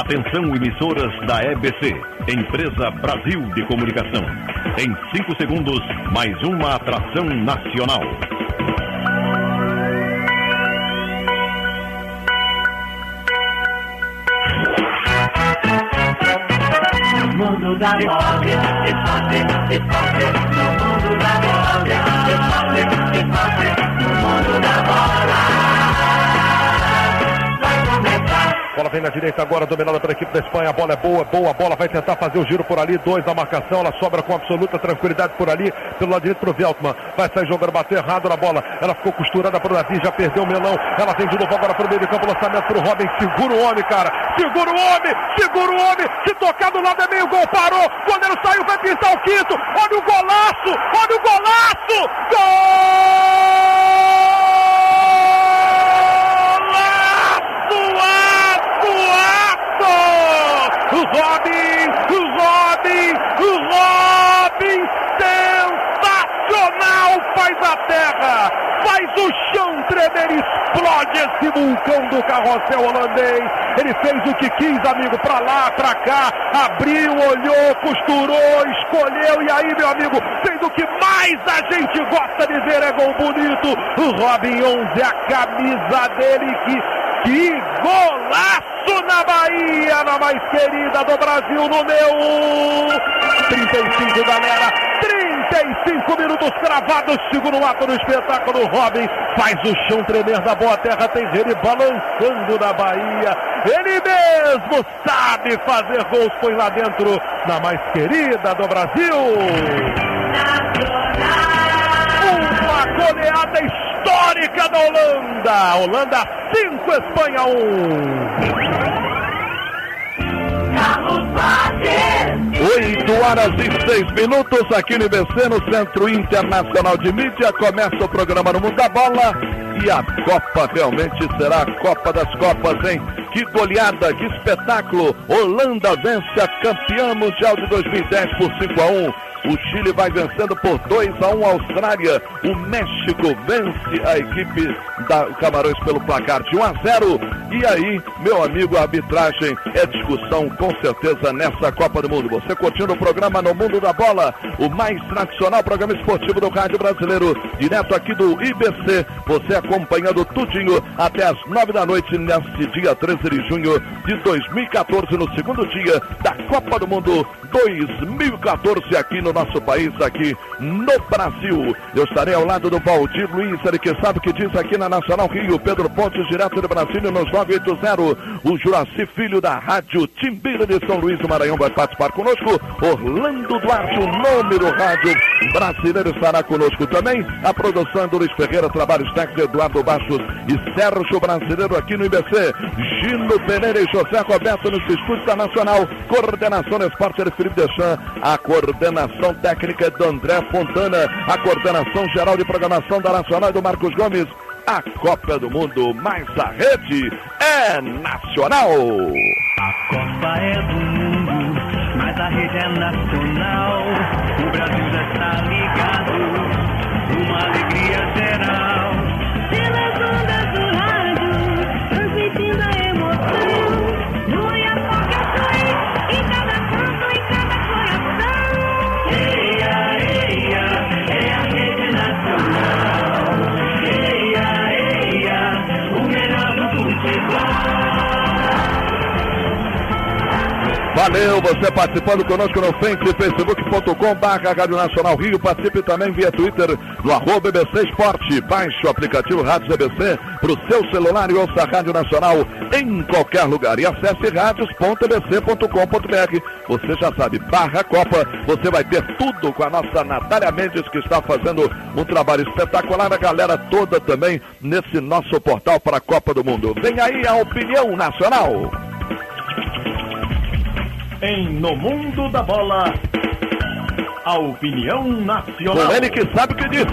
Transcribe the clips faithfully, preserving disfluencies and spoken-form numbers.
Atenção, emissoras da E B C, Empresa Brasil de Comunicação. Em cinco segundos, mais uma atração nacional. Mundo da bola, esporte, esporte, no mundo da bola, esporte, esporte, no mundo da bola. Bola vem na direita agora, dominada pela equipe da Espanha. A bola é boa, boa. A bola vai tentar fazer o giro por ali. Dois na marcação. Ela sobra com absoluta tranquilidade por ali. Pelo lado direito pro Veltman. Vai sair jogando, bateu errado na bola. Ela ficou costurada pro Davi, já perdeu o melão. Ela vem de novo agora pro meio de campo. Lançamento pro Robin. Segura o homem, cara. Segura o homem. Segura o homem. Se tocar do lado é meio gol. Parou. Quando ele saiu, vai pintar o quinto. Olha o golaço. Olha o golaço. Gol! O Robin, o Robin, o Robin, sensacional, faz a terra, faz o chão tremer, explode esse vulcão do carrossel holandês. Ele fez o que quis, amigo, pra lá, pra cá, abriu, olhou, costurou, escolheu, e aí, meu amigo, fez o que mais a gente gosta de ver, é gol bonito. O Robin onze, a camisa dele, que, que golaço na Bahia, na mais querida do Brasil, no meu trinta e cinco, galera, trinta e cinco minutos cravados, segundo ato do espetáculo. Robin faz o chão tremer da boa terra, tem ele balançando na Bahia, ele mesmo sabe fazer gols, põe lá dentro, na mais querida do Brasil. Uma goleada histórica da Holanda, Holanda cinco, Espanha um. oito horas e seis minutos aqui no I B C, no Centro Internacional de Mídia. Começa o programa No Mundo da Bola e a Copa realmente será a Copa das Copas, hein? Que goleada, que espetáculo! Holanda vence a campeã mundial de dois mil e dez por cinco a um. O Chile vai vencendo por dois a um a Austrália. O México vence a equipe da Camarões pelo placar de um a zero. E aí, meu amigo, a arbitragem é discussão com certeza nessa Copa do Mundo. Você curtindo o programa No Mundo da Bola, o mais tradicional programa esportivo do rádio brasileiro, direto aqui do I B C. Você acompanhando tudinho até as nove da noite nesse dia treze de junho de dois mil e quatorze, no segundo dia da Copa do Mundo dois mil e quatorze aqui no nosso país, aqui no Brasil. Eu estarei ao lado do Valdir Luiz, ele que sabe o que diz aqui na Nacional Rio. Pedro Pontes, direto de Brasília, nos nove oito zero. O Juraci Filho da Rádio Timbira de São Luís do Maranhão vai participar conosco. Orlando Duarte, o nome do rádio brasileiro, estará conosco também. A produção do Luiz Ferreira, trabalhos técnicos Eduardo Bastos e Sérgio Brasileiro aqui no I B C. Gino Pereira e José Roberto nos estúdios da Nacional. Coordenação no esporte de Felipe Deschamps. A coordenação técnica do André Fontana. A coordenação geral de programação da Nacional e do Marcos Gomes. A Copa do Mundo, mais a rede é nacional. A Copa é do mundo, mas a rede é nacional. O Brasil já está ligado, uma alegria geral. Pelas ondas do rádio, transmitindo a emoção. No Iapoque em cada canto, em cada coração. Eia, eia, é a rede nacional. Eia, eia, o melhor do futebol. Valeu, você participando conosco no Face, facebook ponto com barra Rádio Nacional Rio. Participe também via Twitter, no arroba B B C Esporte. Baixe o aplicativo Rádio C B C para o seu celular e ouça a Rádio Nacional em qualquer lugar. E acesse radios ponto b c ponto com ponto b r. Você já sabe, barra Copa, você vai ter tudo com a nossa Natália Mendes, que está fazendo um trabalho espetacular. A galera toda também nesse nosso portal para a Copa do Mundo. Vem aí a opinião nacional. Em No Mundo da Bola, a opinião nacional. Com ele que sabe o que diz.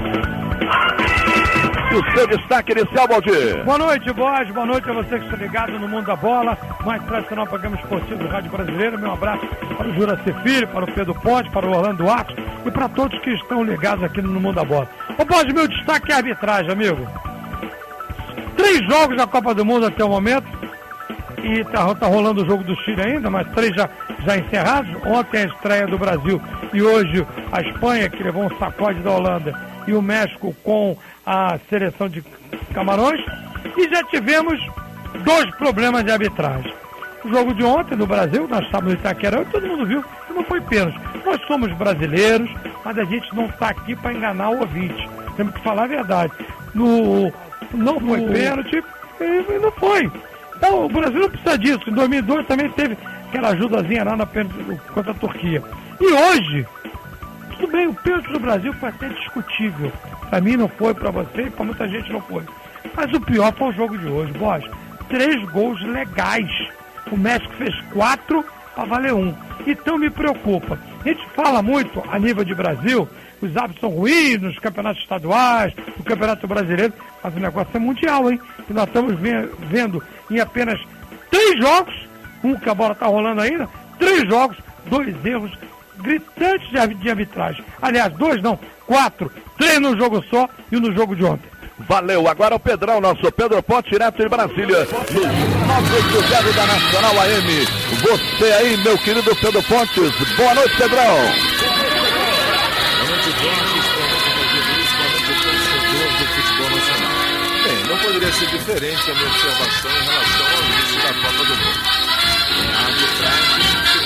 E o seu destaque inicial, Valdir. Boa noite, Boas. Boa noite a você que está ligado no Mundo da Bola, mais tradicional programa esportivo do Rádio Brasileiro. Meu abraço para o Juraci Filho, para o Pedro Ponte, para o Orlando Duarte e para todos que estão ligados aqui no Mundo da Bola. Ô, Boas, meu destaque é a arbitragem, amigo. Três jogos da Copa do Mundo até o momento. e tá, tá rolando o jogo do Chile ainda, mas três já, já encerrados. Ontem a estreia do Brasil e hoje a Espanha, que levou um sacode da Holanda, e o México com a seleção de Camarões. E já tivemos dois problemas de arbitragem. O jogo de ontem no Brasil, nós estávamos no Itaquerão e todo mundo viu que não foi pênalti. Nós somos brasileiros, mas a gente não está aqui para enganar o ouvinte. Temos que falar a verdade. No, não foi pênalti e não foi. Então o Brasil não precisa disso. Em dois mil e dois também teve aquela ajudazinha lá na pênalti contra a Turquia. E hoje, tudo bem, o pênalti do Brasil foi até discutível. Para mim não foi, para você e para muita gente não foi. Mas o pior foi o jogo de hoje, Bosch. Três gols legais. O México fez quatro para valer um. Então me preocupa. A gente fala muito a nível de Brasil, os hábitos são ruins nos campeonatos estaduais, no Campeonato Brasileiro, mas o negócio é mundial, hein? E nós estamos vendo em apenas três jogos, um que a bola está rolando ainda, três jogos, dois erros gritantes de arbitragem. Aliás, dois não, quatro, três no jogo só e um no jogo de ontem. Valeu, agora o Pedrão, nosso Pedro Ponte, direto de Brasília, no nove oito zero da Nacional A M. Você aí, meu querido Pedro Pontes, boa noite, Pedrão. Boa noite, Pontes, boa noite, torcedor do futebol nacional. Bem, não poderia ser diferente a minha observação em relação ao início da Copa do Mundo. A arbitragem tem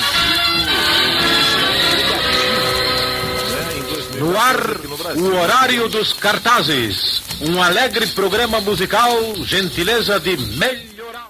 sido negativa, né, em no ar, o horário dos cartazes. Um alegre programa musical, gentileza de melhorar.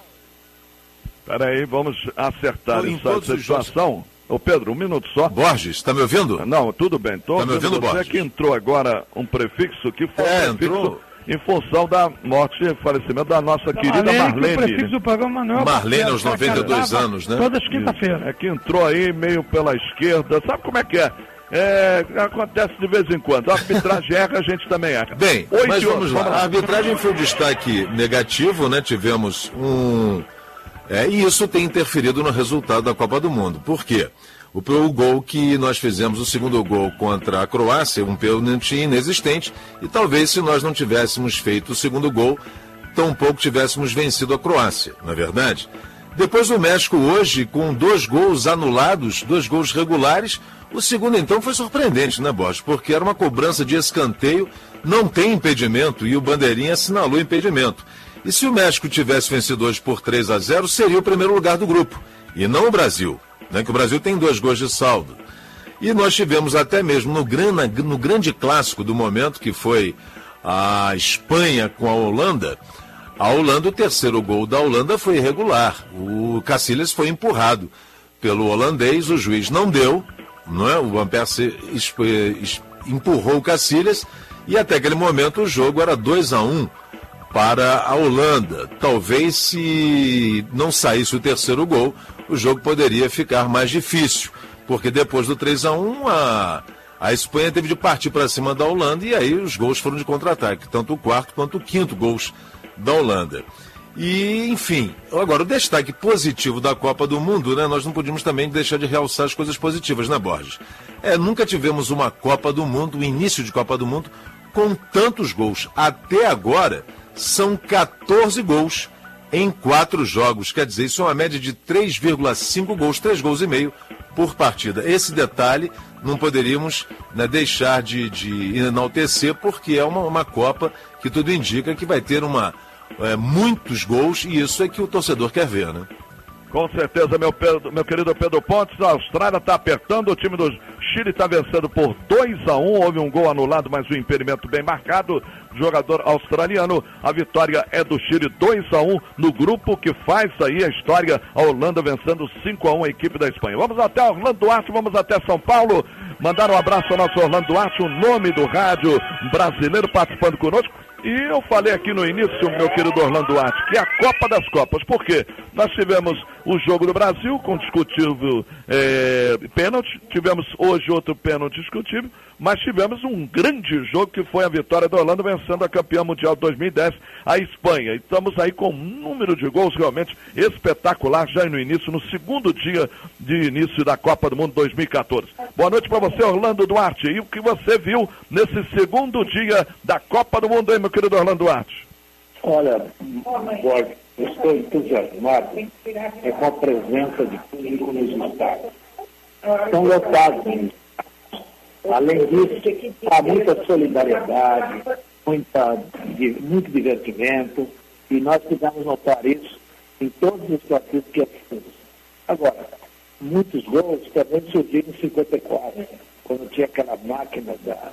Peraí, vamos acertar essa situação. Ô Pedro, um minuto só. Borges, está me ouvindo? Não, tudo bem. Tô tá me ouvindo, você Borges? que entrou agora um prefixo que foi é, um prefixo entrou... em função da morte e falecimento da nossa da querida Marlene. Marlene. O prefixo do programa não é Marlene aos noventa e dois anos, né? Todas quinta-feira. É que entrou aí meio pela esquerda. Sabe como é que é? É, acontece de vez em quando. A arbitragem erra, a gente também erra. Bem, Oito mas vamos horas, lá. vamos lá. A arbitragem foi um destaque negativo, né? Tivemos um... É, e isso tem interferido no resultado da Copa do Mundo. Por quê? O, o gol que nós fizemos, o segundo gol contra a Croácia, um pênalti inexistente, e talvez se nós não tivéssemos feito o segundo gol, tampouco tivéssemos vencido a Croácia, não é verdade? Depois o México hoje, com dois gols anulados, dois gols regulares. O segundo, então, foi surpreendente, né, Borges? Porque era uma cobrança de escanteio, não tem impedimento, e o Bandeirinha assinalou impedimento. E se o México tivesse vencido hoje por três a zero, seria o primeiro lugar do grupo, e não o Brasil, né, que o Brasil tem dois gols de saldo. E nós tivemos até mesmo no, grana, no grande clássico do momento, que foi a Espanha com a Holanda, a Holanda, o terceiro gol da Holanda foi irregular. O Casillas foi empurrado pelo holandês, o juiz não deu, não é? O Van Persie empurrou o Casillas e até aquele momento o jogo era dois a um para a Holanda. Talvez se não saísse o terceiro gol, o jogo poderia ficar mais difícil, porque depois do três a um a, a Espanha teve de partir para cima da Holanda e aí os gols foram de contra-ataque, tanto o quarto quanto o quinto gols da Holanda. E, enfim, agora o destaque positivo da Copa do Mundo, né? Nós não podíamos também deixar de realçar as coisas positivas, né, Borges? É, nunca tivemos uma Copa do Mundo, o início de Copa do Mundo, com tantos gols. Até agora, são quatorze gols em quatro jogos. Quer dizer, isso é uma média de três vírgula cinco gols, três gols e meio por partida. Esse detalhe não poderíamos, né, deixar de, de enaltecer, porque é uma, uma Copa que tudo indica que vai ter uma... É, muitos gols, e isso é que o torcedor quer ver, né? Com certeza, meu, Pedro, meu querido Pedro Pontes, a Austrália está apertando, o time do Chile está vencendo por dois a um, houve um gol anulado, mas um impedimento bem marcado, jogador australiano, a vitória é do Chile dois a um, no grupo que faz aí a história, a Holanda vencendo cinco a um a equipe da Espanha. Vamos até Orlando Duarte, vamos até São Paulo, mandar um abraço ao nosso Orlando Duarte, o nome do rádio brasileiro participando conosco. E eu falei aqui no início, meu querido Orlando Duarte, que é a Copa das Copas. Por quê? Nós tivemos o jogo do Brasil com discutível é, pênalti, tivemos hoje outro pênalti discutível, mas tivemos um grande jogo que foi a vitória da Holanda vencendo a campeã mundial de dois mil e dez, a Espanha. E estamos aí com um número de gols realmente espetacular já no início, no segundo dia de início da Copa do Mundo dois mil e quatorze. Boa noite para você, Orlando Duarte. E o que você viu nesse segundo dia da Copa do Mundo, hein, meu querido Orlando Duarte? Olha, Eu estou entusiasmado é com a presença de público nos estádios. Estão lotados nos estádios. Além disso, há muita solidariedade, muita, muito divertimento, e nós pudemos notar isso em todos os partidos que assistimos. Agora, muitos gols também surgiram em cinquenta e quatro, quando tinha aquela máquina da,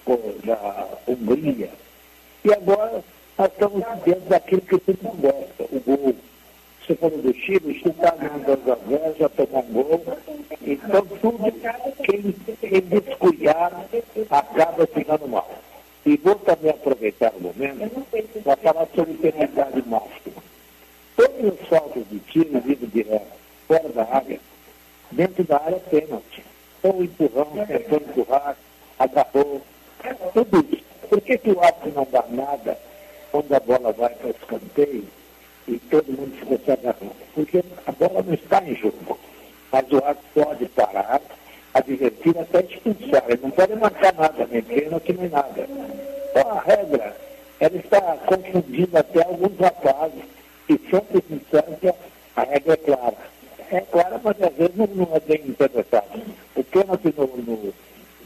da Hungria. E agora nós estamos dentro daquilo que todo mundo gosta, o gol. Você falou do Chile, o Chile está ganhando dois a zero, já tomou um gol. Então, tudo, quem, quem descuidar, acaba ficando mal. E vou também aproveitar o momento para falar sobre penalidade máxima. Todas as faltas de tiro, livre direto, fora da área, dentro da área, pênalti. Ou empurrão, tentou empurrar, agarrou, tudo isso. Por que, que o árbitro não dá nada quando a bola vai para o escanteio e todo mundo fica se agarrando? Porque a bola não está em jogo. Mas o árbitro pode parar, advertir, até expulsar. Ele não pode marcar nada, nem pênalti, nem nada. Então a regra, ela está confundindo até alguns rapazes que sempre disseram que a regra é clara. É clara, mas às vezes não, não é bem interpretada. O pênalti no, no,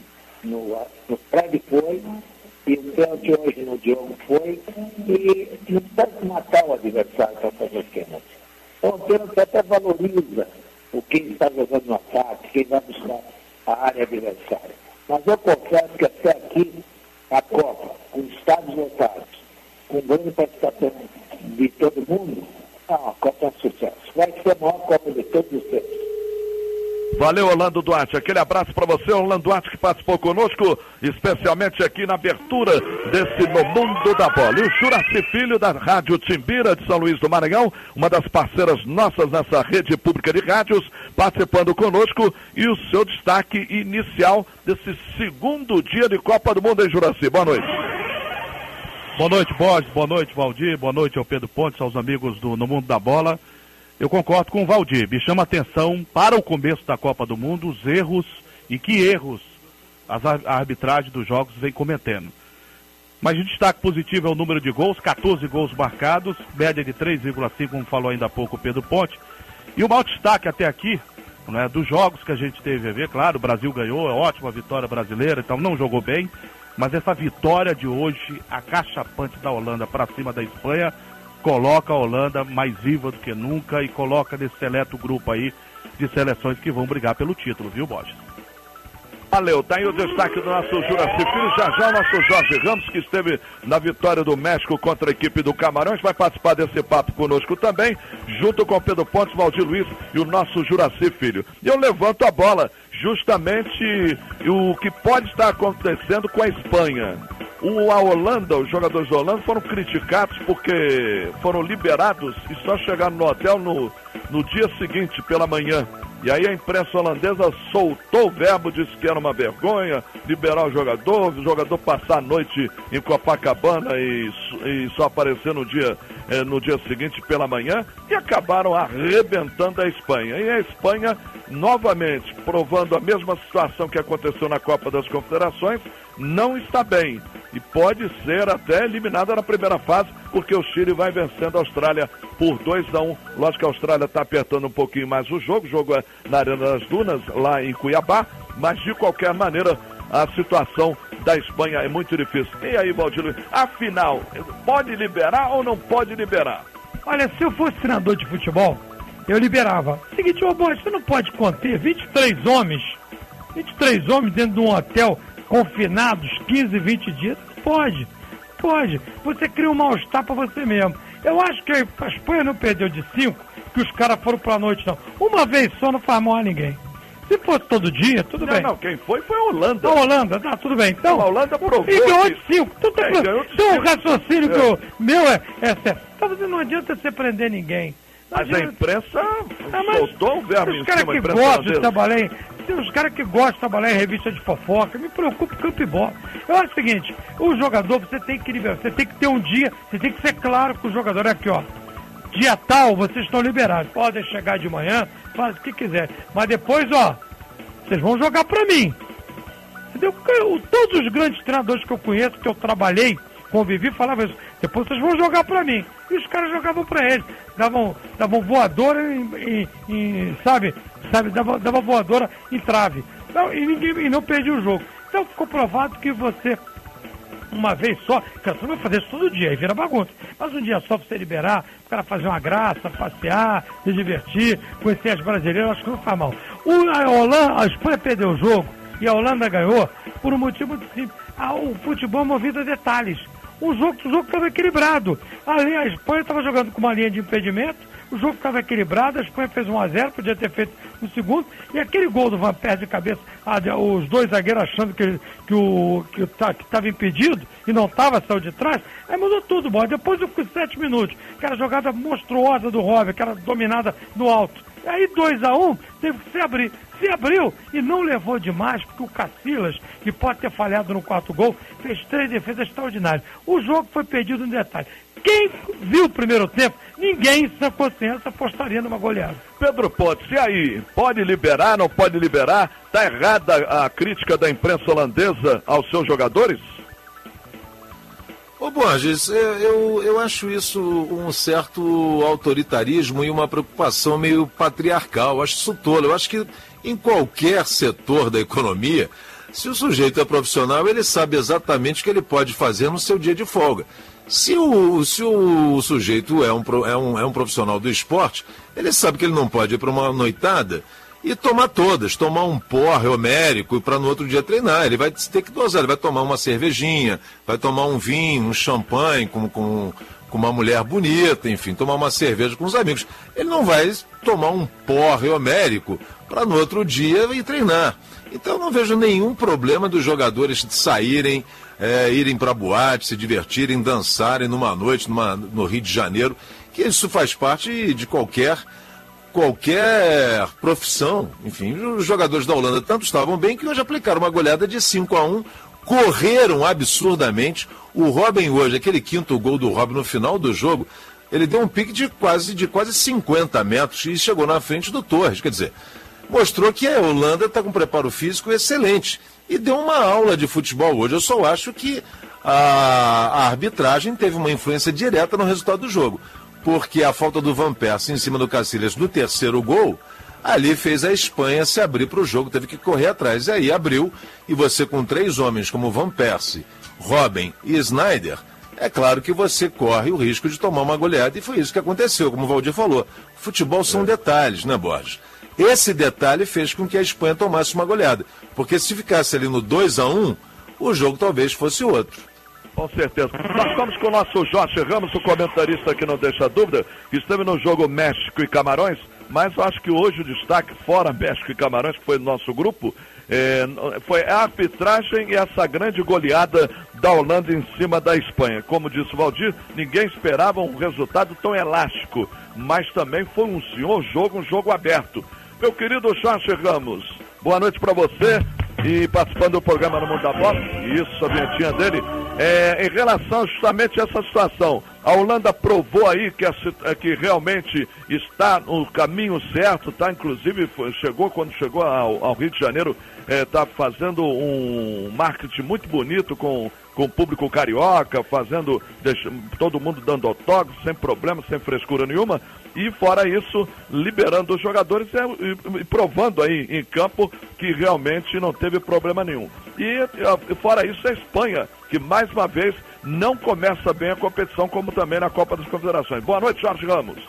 no, no Fred foi, e o pênalti hoje no Diogo foi, e não pode matar o adversário para fazer pênalti. Então o pênalti até valoriza o quem está jogando no ataque, quem vai buscar a área adversária. Mas eu confesso que até aqui, a Copa, com estádios lotados, com grande participação de todo mundo, ah, a Copa é um sucesso. Vai ser a maior Copa de todos os tempos. Valeu, Orlando Duarte. Aquele abraço para você, Orlando Duarte, que participou conosco, especialmente aqui na abertura desse No Mundo da Bola. E o Juraci Filho, da Rádio Timbira de São Luís do Maranhão, uma das parceiras nossas nessa rede pública de rádios, participando conosco. E o seu destaque inicial desse segundo dia de Copa do Mundo, hein, Juraci? Boa noite. Boa noite, Borges. Boa noite, Valdir. Boa noite ao Pedro Pontes, aos amigos do No Mundo da Bola. Eu concordo com o Valdir. Me chama a atenção para o começo da Copa do Mundo os erros e que erros as ar- a arbitragem dos jogos vem cometendo. Mas o destaque positivo é o número de gols, catorze gols marcados, média de três vírgula cinco, como falou ainda há pouco o Pedro Ponte. E o maior destaque até aqui, né, dos jogos que a gente teve a ver, claro, o Brasil ganhou, é ótima vitória brasileira, então não jogou bem, mas essa vitória de hoje, acachapante da Holanda para cima da Espanha, coloca a Holanda mais viva do que nunca e coloca nesse seleto grupo aí de seleções que vão brigar pelo título, viu, Borges? Valeu, tá aí o destaque do nosso Juraci Filho. Já já o nosso Jorge Ramos, que esteve na vitória do México contra a equipe do Camarões, vai participar desse papo conosco também, junto com Pedro Pontes, Valdir Luiz e o nosso Juraci Filho. E eu levanto a bola, justamente o que pode estar acontecendo com a Espanha. O, a Holanda, os jogadores da Holanda foram criticados porque foram liberados e só chegaram no hotel no, no dia seguinte, pela manhã. E aí a imprensa holandesa soltou o verbo, disse que era uma vergonha liberar o jogador, o jogador passar a noite em Copacabana e, e só aparecer no dia, eh, no dia seguinte pela manhã, e acabaram arrebentando a Espanha. E a Espanha, novamente, provando a mesma situação que aconteceu na Copa das Confederações, não está bem. E pode ser até eliminada na primeira fase, porque o Chile vai vencendo a Austrália por dois a um. Lógico que a Austrália está apertando um pouquinho mais o jogo, o jogo é na Arena das Dunas, lá em Cuiabá, mas de qualquer maneira a situação da Espanha é muito difícil. E aí, Valdir Luiz, afinal, pode liberar ou não pode liberar? Olha, se eu fosse treinador de futebol, eu liberava. Seguinte, ô Borges, você não pode conter vinte e três homens, vinte e três homens dentro de um hotel, confinados quinze, vinte dias? Pode, pode. Você cria um mal-estar para você mesmo. Eu acho que a Espanha não perdeu de cinco, que os caras foram pra noite, não. Uma vez só não faz mal a ninguém. Se fosse todo dia, tudo não, bem. Não, quem foi foi a Holanda. A Holanda, tá, tudo bem. Então, a Holanda provou e ganhou de que... cinco. Então, é, então o raciocínio é. que o meu é, é certo. Então, não adianta você prender ninguém. Não mas adianta. A imprensa ah, soltou o verbo em cima. Os caras que gostam de trabalhar em... Os caras que gostam de trabalhar em revista de fofoca, me preocupa o campo e bola. Eu acho o seguinte, o jogador, você tem que liberar, você tem que ter um dia, você tem que ser claro com o jogador. É aqui, ó. Dia tal, vocês estão liberados. Podem chegar de manhã, faz o que quiser. Mas depois, ó, vocês vão jogar pra mim. Entendeu? Eu, todos os grandes treinadores que eu conheço, que eu trabalhei convivi, falava isso. Depois vocês vão jogar pra mim. E os caras jogavam pra eles. Davam, davam voadora em, em, em sabe, sabe, dava, dava voadora em trave. Então, e, ninguém, e não perdia o jogo. Então ficou provado que você, uma vez só, cara, você não vai fazer isso todo dia, aí vira bagunça. Mas um dia só pra você liberar, o cara fazer uma graça, passear, se divertir, conhecer as brasileiras, acho que não faz mal. O, a, Holanda, a Espanha perdeu o jogo e a Holanda ganhou por um motivo muito simples. Ah, o futebol é movido a detalhes. O jogo o jogo estava equilibrado. Ali a Espanha estava jogando com uma linha de impedimento, o jogo estava equilibrado, a Espanha fez um a zero, podia ter feito no segundo, e aquele gol do Van Persie de cabeça, ah, os dois zagueiros achando que, que o que estava impedido e não estava, saiu de trás, aí mudou tudo, bom. Depois eu fui sete minutos, aquela jogada monstruosa do Robben, aquela dominada no alto. Aí dois a um, teve que se abrir. Se abriu e não levou demais, porque o Casillas, que pode ter falhado no quarto gol, fez três defesas extraordinárias. O jogo foi perdido em detalhe. Quem viu o primeiro tempo, ninguém em sua consciência apostaria numa goleada. Pedro Pontes, e aí? Pode liberar, não pode liberar? Está errada a crítica da imprensa holandesa aos seus jogadores? Ô Borges, eu, eu acho isso um certo autoritarismo e uma preocupação meio patriarcal. Eu acho isso tolo. Eu acho que em qualquer setor da economia, se o sujeito é profissional, ele sabe exatamente o que ele pode fazer no seu dia de folga. Se o, se o sujeito é um, é, um, é um profissional do esporte, ele sabe que ele não pode ir para uma noitada e tomar todas, tomar um porre homérico para no outro dia treinar. Ele vai ter que dosar, ele vai tomar uma cervejinha, vai tomar um vinho, um champanhe com, com, com uma mulher bonita, enfim, tomar uma cerveja com os amigos. Ele não vai tomar um porre homérico para no outro dia ir treinar. Então eu não vejo nenhum problema dos jogadores saírem, é, irem para boate, se divertirem, dançarem numa noite numa, no Rio de Janeiro, que isso faz parte de qualquer... qualquer profissão. Enfim, os jogadores da Holanda tanto estavam bem que hoje aplicaram uma goleada de cinco a um, correram absurdamente. O Robben hoje, aquele quinto gol do Robben no final do jogo, ele deu um pique de quase, de quase cinquenta metros e chegou na frente do Torres. Quer dizer, mostrou que a Holanda está com um preparo físico excelente e deu uma aula de futebol hoje. Eu só acho que a, a arbitragem teve uma influência direta no resultado do jogo, porque a falta do Van Persie em cima do Casillas no terceiro gol, ali fez a Espanha se abrir para o jogo, teve que correr atrás. E aí abriu, e você com três homens como Van Persie, Robben e Sneijder, é claro que você corre o risco de tomar uma goleada, e foi isso que aconteceu, como o Valdir falou. Futebol são detalhes, né, Borges? Esse detalhe fez com que a Espanha tomasse uma goleada, porque se ficasse ali no dois a um, o jogo talvez fosse outro. Com certeza. Nós estamos com o nosso Jorge Ramos, o comentarista que não deixa dúvida. Estamos no jogo México e Camarões, mas eu acho que hoje o destaque, fora México e Camarões, que foi no nosso grupo, é, foi a arbitragem e essa grande goleada da Holanda em cima da Espanha. Como disse o Valdir, ninguém esperava um resultado tão elástico, mas também foi um senhor jogo, um jogo aberto. Meu querido Jorge Ramos, boa noite para você. E participando do programa No Mundo da Bola, isso, a vinhetinha dele, é, em relação justamente a essa situação. A Holanda provou aí que, a, que realmente está no caminho certo, tá? Inclusive foi, chegou, quando chegou ao, ao Rio de Janeiro, está é, fazendo um marketing muito bonito com, com o público carioca, fazendo, deixa, todo mundo dando autógrafo, sem problema, sem frescura nenhuma. E fora isso, liberando os jogadores e, e provando aí em campo que realmente não teve problema nenhum. E fora isso, a Espanha, que mais uma vez não começa bem a competição, como também na Copa das Confederações. Boa noite, Jorge Ramos.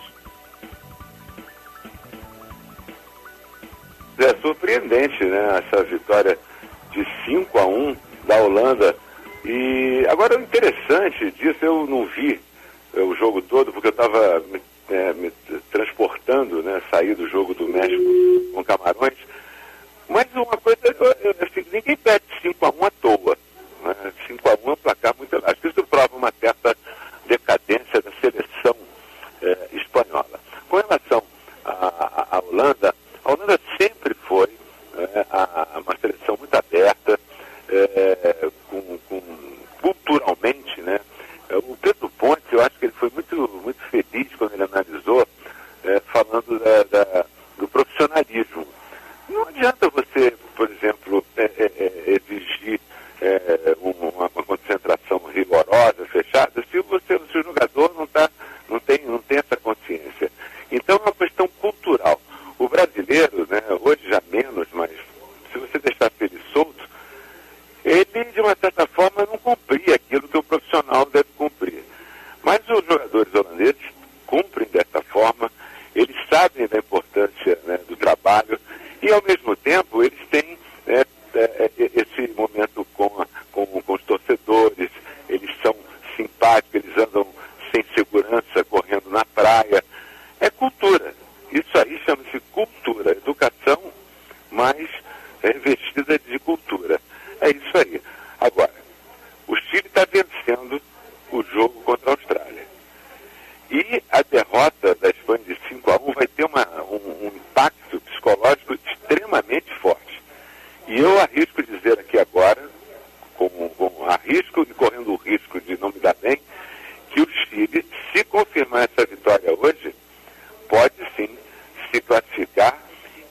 É surpreendente, né, essa vitória de cinco a um da Holanda. E agora o interessante disso, eu não vi é, o jogo todo, porque eu estava é, me transportando, né, sair do jogo do México com Camarões. Mas uma coisa, eu, eu, assim, ninguém perde cinco a um à toa. Né? cinco a um é um placar muito elástico. Isso prova uma certa decadência da seleção é, espanhola. Com relação à, à Holanda, a Holanda sempre foi é, a, a uma seleção muito aberta, é, com, com, culturalmente, né? O Pedro Pontes, eu acho que ele foi muito, muito feliz quando ele analisou, é, falando da, da, do profissionalismo. Não adianta você, por exemplo, é, é, exigir é, uma, uma concentração rigorosa,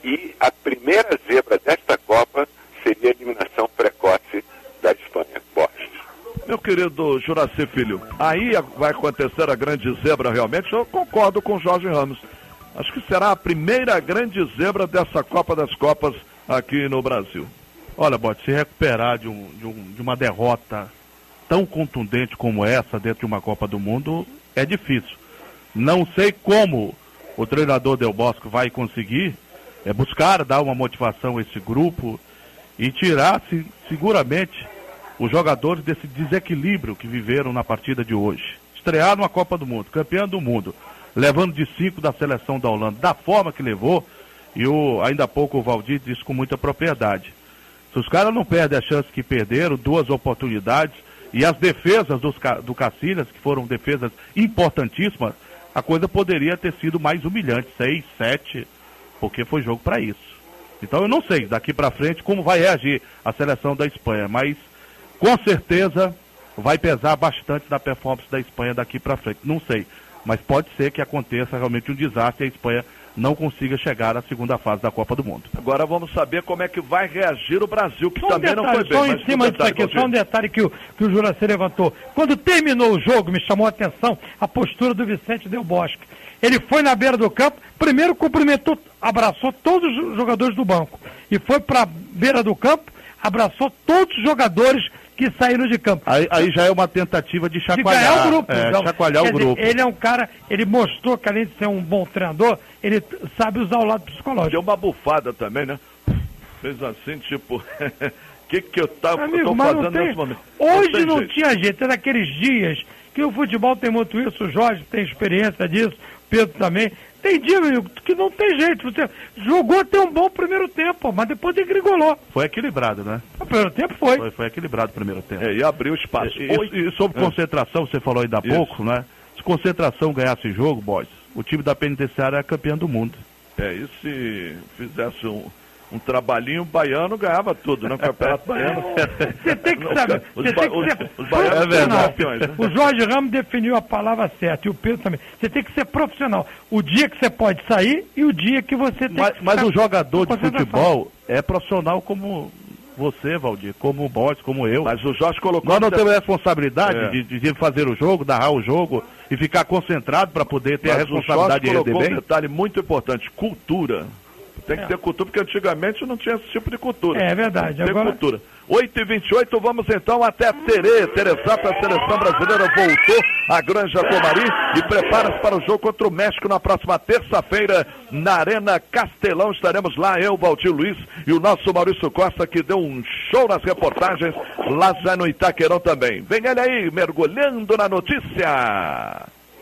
e a primeira zebra desta Copa seria a eliminação precoce da Espanha. Borges. Meu querido Juraci Filho, aí vai acontecer a grande zebra realmente. Eu concordo com o Jorge Ramos. Acho que será a primeira grande zebra dessa Copa das Copas aqui no Brasil. Olha, Bote, se recuperar de, um, de, um, de uma derrota tão contundente como essa dentro de uma Copa do Mundo é difícil. Não sei como o treinador Del Bosque vai conseguir é, buscar dar uma motivação a esse grupo e tirar se, seguramente os jogadores desse desequilíbrio que viveram na partida de hoje. Estrear numa Copa do Mundo, campeão do mundo, levando de cinco da seleção da Holanda, da forma que levou, e o, ainda há pouco o Valdir disse com muita propriedade. Se os caras não perdem a chance que perderam, duas oportunidades, e as defesas dos, do Cacilhas, que foram defesas importantíssimas, a coisa poderia ter sido mais humilhante, seis, sete, porque foi jogo para isso. Então eu não sei daqui para frente como vai reagir a seleção da Espanha, mas com certeza vai pesar bastante na performance da Espanha daqui para frente. Não sei, mas pode ser que aconteça realmente um desastre e a Espanha não consiga chegar à segunda fase da Copa do Mundo. Agora vamos saber como é que vai reagir o Brasil, que só também um detalhe, não foi bem. Só em cima disso aqui, só um detalhe que o, que o Juraci levantou. Quando terminou o jogo, me chamou a atenção a postura do Vicente Del Bosque. Ele foi na beira do campo, primeiro cumprimentou, abraçou todos os jogadores do banco. E foi para a beira do campo, abraçou todos os jogadores que saíram de campo. Aí, aí já é uma tentativa de chacoalhar, de ganhar o grupo. É, então, chacoalhar o grupo. Dizer, ele é um cara, ele mostrou que além de ser um bom treinador, ele sabe usar o lado psicológico. Deu uma bufada também, né? Fez assim, tipo, o que que eu tava Amigo, eu tô mas fazendo tem, nesse momento? Hoje não, não jeito. tinha jeito, é daqueles dias que o futebol tem muito isso, o Jorge tem experiência disso, o Pedro também. Tem dia, meu amigo, que não tem jeito. Você jogou até um bom primeiro tempo, mas depois degringolou. Foi equilibrado, né? O primeiro tempo foi. Foi, foi equilibrado o primeiro tempo. É, e abriu espaço. E, e, e sobre é. concentração, você falou ainda há pouco, né? Se concentração ganhasse jogo, boys, o time da penitenciária é campeão do mundo. É, e se fizesse um, um trabalhinho baiano, ganhava tudo, né? O campeonato baiano. Você tem que saber. Os, Você tem que os, ser os baianos profissional. campeões, né? O Jorge Ramos definiu a palavra certa, e o Pedro também. Você tem que ser profissional. O dia que você pode sair e o dia que você tem mas, que Mas o jogador de concentração. futebol é profissional como você, Valdir, como o Boris, como eu. Mas o Jorge colocou... Nós não temos a responsabilidade é. de, de fazer o jogo, narrar o jogo e ficar concentrado para poder ter mas a responsabilidade de render bem. Um detalhe muito importante, cultura. Tem que é. ter cultura, porque antigamente não tinha esse tipo de cultura. É verdade. Tem Agora... cultura. oito e vinte e oito, vamos então até Terê. Teresópolis, a seleção brasileira voltou à Granja Comari e prepara-se para o jogo contra o México na próxima terça-feira na Arena Castelão. Estaremos lá, eu, Valdir Luiz e o nosso Maurício Costa, que deu um show nas reportagens lá já no Itaquerão também. Vem ele aí, mergulhando na notícia.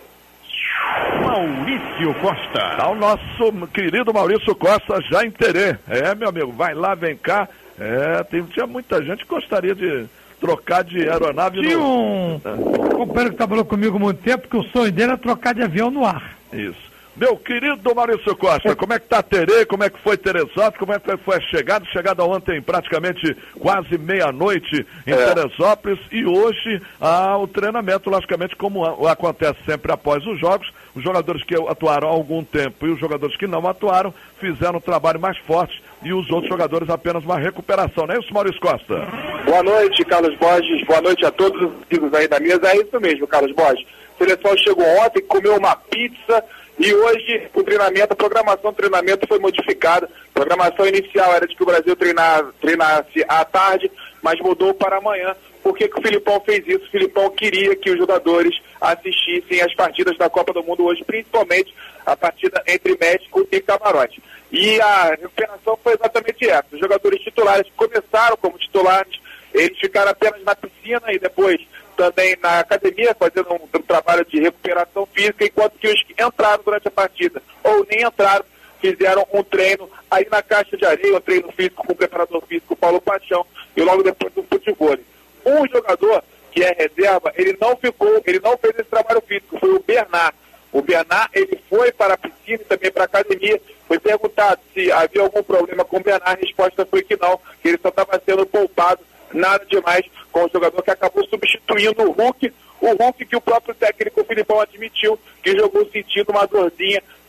Maurício Costa. Tá o nosso querido Maurício Costa já em Terê. É, meu amigo, vai lá, vem cá. É, tem, tinha muita gente que gostaria de trocar de aeronave. Tinha no... um companheiro que trabalhou comigo há muito tempo, que o sonho dele era trocar de avião no ar. Isso. Meu querido Maurício Costa, como é que tá Terê, como é que foi Teresópolis, como é que foi a chegada? Chegada ontem praticamente quase meia-noite em é. Teresópolis e hoje ah, o treinamento, logicamente, como acontece sempre após os jogos, os jogadores que atuaram há algum tempo e os jogadores que não atuaram fizeram um trabalho mais forte e os outros jogadores apenas uma recuperação, não é isso, Maurício Costa? Boa noite, Carlos Borges, boa noite a todos os amigos aí da mesa, é isso mesmo, Carlos Borges. A seleção chegou ontem, comeu uma pizza. E hoje o treinamento, a programação do treinamento foi modificada. A programação inicial era de que o Brasil treinasse, treinasse à tarde, mas mudou para amanhã. Por que que o Filipão fez isso? O Filipão queria que os jogadores assistissem às partidas da Copa do Mundo hoje, principalmente a partida entre México e Camarote. E a recuperação foi exatamente essa. Os jogadores titulares começaram como titulares, eles ficaram apenas na piscina e depois também na academia, fazendo um, um trabalho de recuperação física, enquanto que os que entraram durante a partida, ou nem entraram, fizeram um treino aí na caixa de areia, um treino físico com o preparador físico Paulo Paixão, e logo depois do futebol. Um jogador que é reserva, ele não ficou, ele não fez esse trabalho físico, foi o Bernard. O Bernard, ele foi para a piscina e também para a academia, foi perguntado se havia algum problema com o Bernard, a resposta foi que não, que ele só estava sendo poupado, nada demais com o jogador que acabou substituindo o Hulk, o Hulk que o próprio técnico Filipão admitiu que jogou sentindo uma dorzinha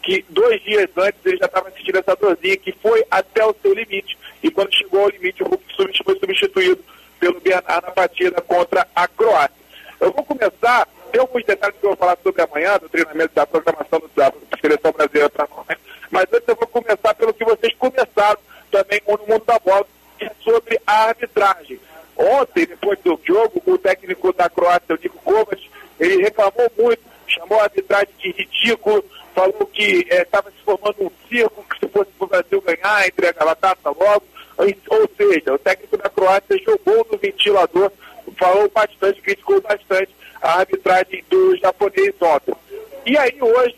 que dois dias antes ele já estava sentindo essa dorzinha, que foi até o seu limite. E quando chegou ao limite, o Hulk foi substituído pelo Bernard na partida contra a Croácia. Eu vou começar, tem alguns detalhes que eu vou falar sobre amanhã, do treinamento da programação da Seleção Brasileira para amanhã, mas antes eu vou começar pelo que vocês começaram também no Mundo da Bola, que é sobre a arbitragem. Ontem, depois do jogo, o técnico da Croácia, o Niko Kovac, ele reclamou muito, chamou a arbitragem de ridículo, falou que estava eh, se formando um circo, que se fosse para o Brasil ganhar, entregar a taça logo. Ou seja, o técnico da Croácia jogou no ventilador, falou bastante, criticou bastante a arbitragem do japonês ontem. E aí hoje,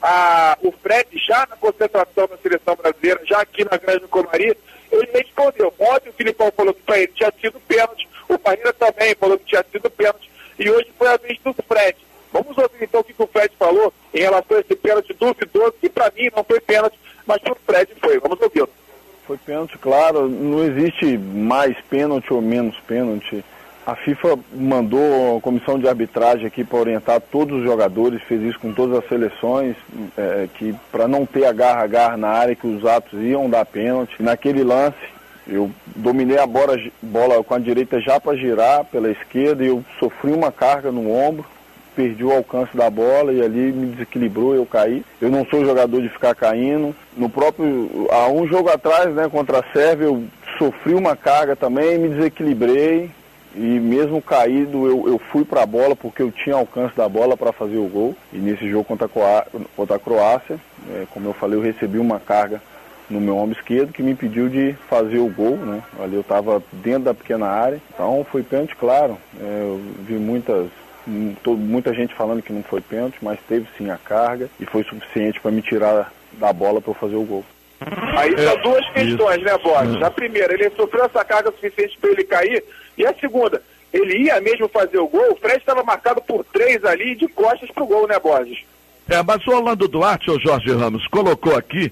a, o Fred, já na concentração da Seleção Brasileira, já aqui na Grande Comari, ele respondeu. Ontem o Filipão falou que para ele tinha sido pênalti, o Parreira também falou que tinha sido pênalti, e hoje foi a vez do Fred. Vamos ouvir então o que o Fred falou em relação a esse pênalti duvidoso, que para mim não foi pênalti, mas para o Fred foi. Vamos ouvi-lo. Foi pênalti, claro. Não existe mais pênalti ou menos pênalti. A FIFA mandou a comissão de arbitragem aqui para orientar todos os jogadores, fez isso com todas as seleções, é, que para não ter agarra-agarra na área, que os atos iam dar pênalti. Naquele lance, eu dominei a bola, bola com a direita já para girar pela esquerda e eu sofri uma carga no ombro, perdi o alcance da bola e ali me desequilibrou, eu caí. Eu não sou jogador de ficar caindo. No próprio, há um jogo atrás, né, contra a Sérvia, eu sofri uma carga também, me desequilibrei e mesmo caído eu, eu fui para a bola porque eu tinha alcance da bola para fazer o gol. E nesse jogo contra a, Croá contra a Croácia, é, como eu falei, eu recebi uma carga no meu ombro esquerdo que me impediu de fazer o gol, né? Ali eu estava dentro da pequena área, então foi pênalti, claro. É, eu vi muitas muita gente falando que não foi pênalti, mas teve sim a carga e foi suficiente para me tirar da bola para eu fazer o gol. Aí são duas questões, né, Borges? A primeira, ele sofreu essa carga suficiente para ele cair, e a segunda, ele ia mesmo fazer o gol, o Fred estava marcado por três ali de costas pro gol, né, Borges? É, mas o Orlando Duarte, o Jorge Ramos, colocou aqui,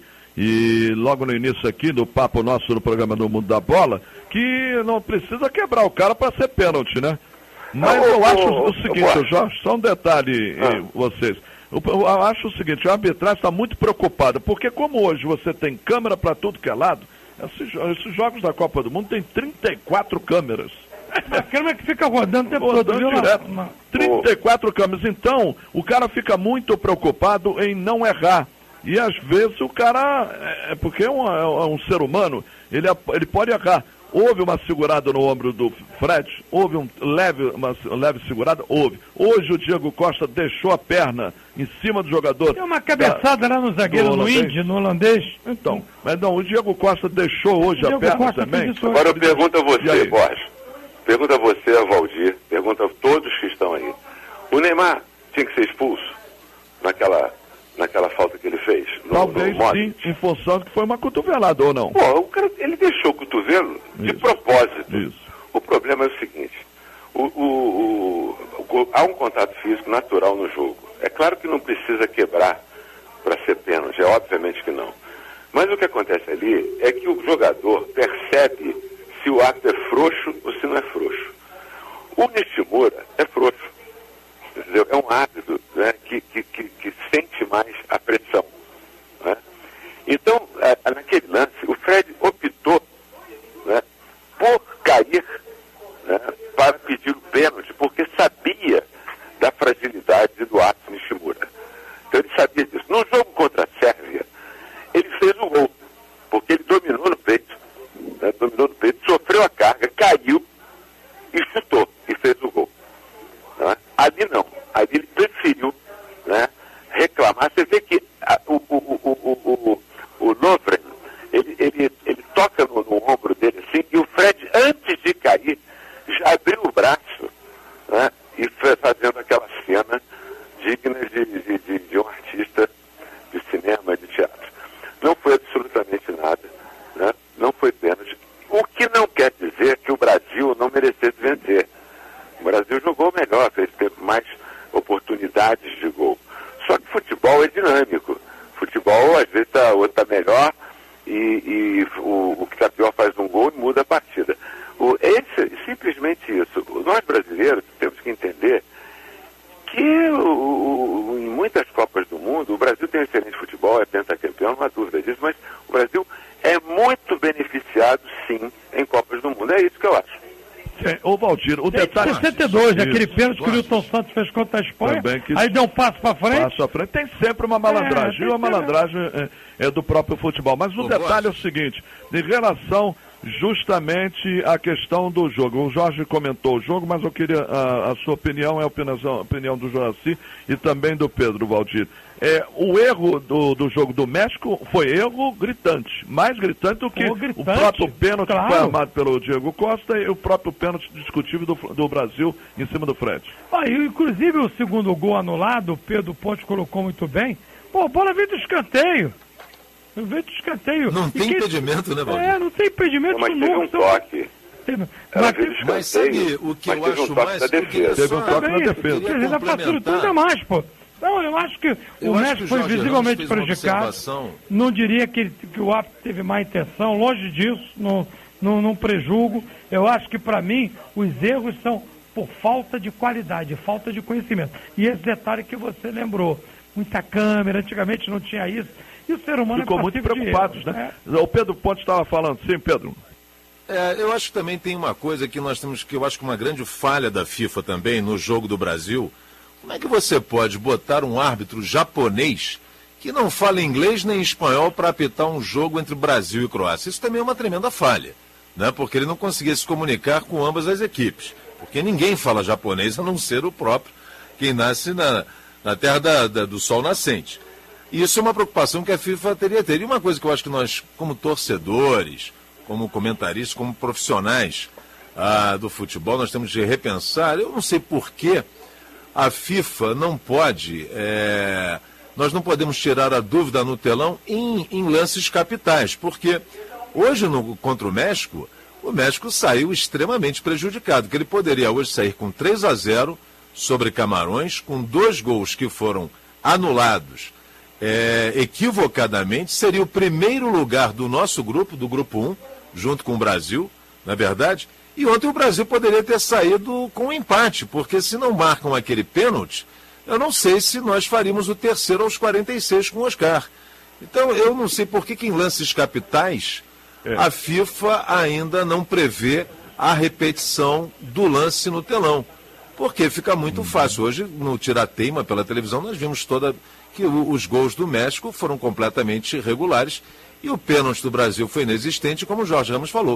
e logo no início aqui do papo nosso no programa do Mundo da Bola, que não precisa quebrar o cara para ser pênalti, né? Mas eu acho o seguinte, Jorge, só um detalhe, ah. vocês. Eu, eu acho o seguinte, a arbitragem está muito preocupada, porque como hoje você tem câmera para tudo que é lado, esses, esses jogos da Copa do Mundo tem trinta e quatro câmeras. A câmera que fica rodando o tempo todo, viu? Direto. trinta e quatro câmeras. Então, o cara fica muito preocupado em não errar. E às vezes o cara, é porque é um, é um ser humano, ele, ele pode errar. Houve uma segurada no ombro do Fred, houve um leve, uma leve segurada, houve. Hoje o Diego Costa deixou a perna em cima do jogador. Tem uma cabeçada da, lá no zagueiro, no índio, no holandês. Então, mas não, o Diego Costa deixou hoje a perna Costa também. Agora eu pergunto a você, Borges, pergunta a você, a Valdir, pergunta a todos que estão aí. O Neymar tinha que ser expulso naquela... naquela falta que ele fez? No, Talvez no sim, em função de que foi uma cotovelada ou não. Pô, o cara, ele deixou o cotovelo de Isso. propósito. Isso. O problema é o seguinte, o, o, o, o, há um contato físico natural no jogo. É claro que não precisa quebrar para ser pênalti, é obviamente que não. Mas o que acontece ali é que o jogador percebe se o ato é frouxo ou se não é frouxo. O Nishimura é frouxo. Entendeu? É um árbitro, né, que, que, que, que sente mais a pressão. Né? Então, é, naquele lance, o Fred optou, né, por cair, né, para pedir o pênalti, porque sabia da fragilidade do Ato Nishimura. Então ele sabia disso. No jogo contra a Sérvia, ele fez o gol, porque ele dominou no peito, né, dominou no peito, sofreu a carga, caiu e chutou, e fez o gol. Né? Ali não, ali ele preferiu, né, reclamar. Você vê que a, o, o, o, o, o, o Lovren, ele, ele, ele toca no, no ombro dele assim, e o Fred, antes de cair, já abriu o braço, né, e foi fazendo aquela cena digna de, de, de, de um artista de cinema, de teatro. Não foi absolutamente nada, né? Não foi pênalti. O que não quer dizer que o Brasil não merecesse vencer. O Brasil jogou melhor, fez ter mais oportunidades de gol. Só que futebol é dinâmico. Futebol, às vezes, tá, o outro está melhor e, e o, o que está pior faz um gol e muda a partida. O, esse, simplesmente isso. Nós brasileiros temos que entender que o, o, em muitas Copas do Mundo, o Brasil tem excelente futebol, é dúvida disso, mas o Brasil é muito beneficiado, sim, em Copas do Mundo. É isso que eu acho. É, ô Valdir, o detalhe... sessenta e dois, aquele pênalti que o Nilton Santos fez contra a Espanha, que... aí deu um passo para frente. Passo à frente. Tem sempre uma malandragem, é, e a malandragem é, é do próprio futebol. Mas o, o detalhe Jorge. é o seguinte, em relação justamente à questão do jogo. O Jorge comentou o jogo, mas eu queria, a, a sua opinião é a opinião, a opinião do Joraci e também do Pedro, Valdir. É, o erro do, do jogo do México foi erro gritante, mais gritante do que gritante, o próprio pênalti claro. que foi armado pelo Diego Costa e o próprio pênalti discutível do, do Brasil em cima do Fred. Ah, e, inclusive o segundo gol anulado, o Pedro Ponte colocou muito bem, pô, a bola veio do escanteio. Veio do escanteio. Não tem quem... impedimento, né, Valdir? É, não tem impedimento. Mas teve um toque. Teve... Mas, teve... mas sabe o que eu acho um mais? Teve um toque na defesa. Quer dizer, na fatura tudo é mais, pô. Não, eu acho que eu o México foi visivelmente prejudicado. Não diria que, ele, que o árbitro teve má intenção, longe disso, não, não, não prejulgo. Eu acho que, para mim, os erros são por falta de qualidade, falta de conhecimento. E esse detalhe que você lembrou, muita câmera, antigamente não tinha isso. E o ser humano ficou é muito preocupado, né? É. O Pedro Ponte estava falando, sim, Pedro. É, eu acho que também tem uma coisa que nós temos, que eu acho que uma grande falha da FIFA também no jogo do Brasil. Como é que você pode botar um árbitro japonês que não fala inglês nem espanhol para apitar um jogo entre Brasil e Croácia? Isso também é uma tremenda falha, né? Porque ele não conseguia se comunicar com ambas as equipes. Porque ninguém fala japonês a não ser o próprio, quem nasce na, na terra da, da, do sol nascente. E isso é uma preocupação que a FIFA teria ter. E uma coisa que eu acho que nós, como torcedores, como comentaristas, como profissionais ah, do futebol, nós temos de repensar. Eu não sei por que a FIFA não pode, é, nós não podemos tirar a dúvida no telão em, em lances capitais, porque hoje no, contra o México, o México saiu extremamente prejudicado, que ele poderia hoje sair com três a zero sobre Camarões, com dois gols que foram anulados é, equivocadamente, seria o primeiro lugar do nosso grupo, do grupo um, junto com o Brasil, na verdade. E ontem o Brasil poderia ter saído com um empate, porque se não marcam aquele pênalti, eu não sei se nós faríamos o terceiro aos quarenta e seis com o Oscar. Então eu não sei por que, que em lances capitais é. a FIFA ainda não prevê a repetição do lance no telão. Porque fica muito fácil. Hoje, no Tirateima, pela televisão, nós vimos toda que o, os gols do México foram completamente irregulares e o pênalti do Brasil foi inexistente, como o Jorge Ramos falou.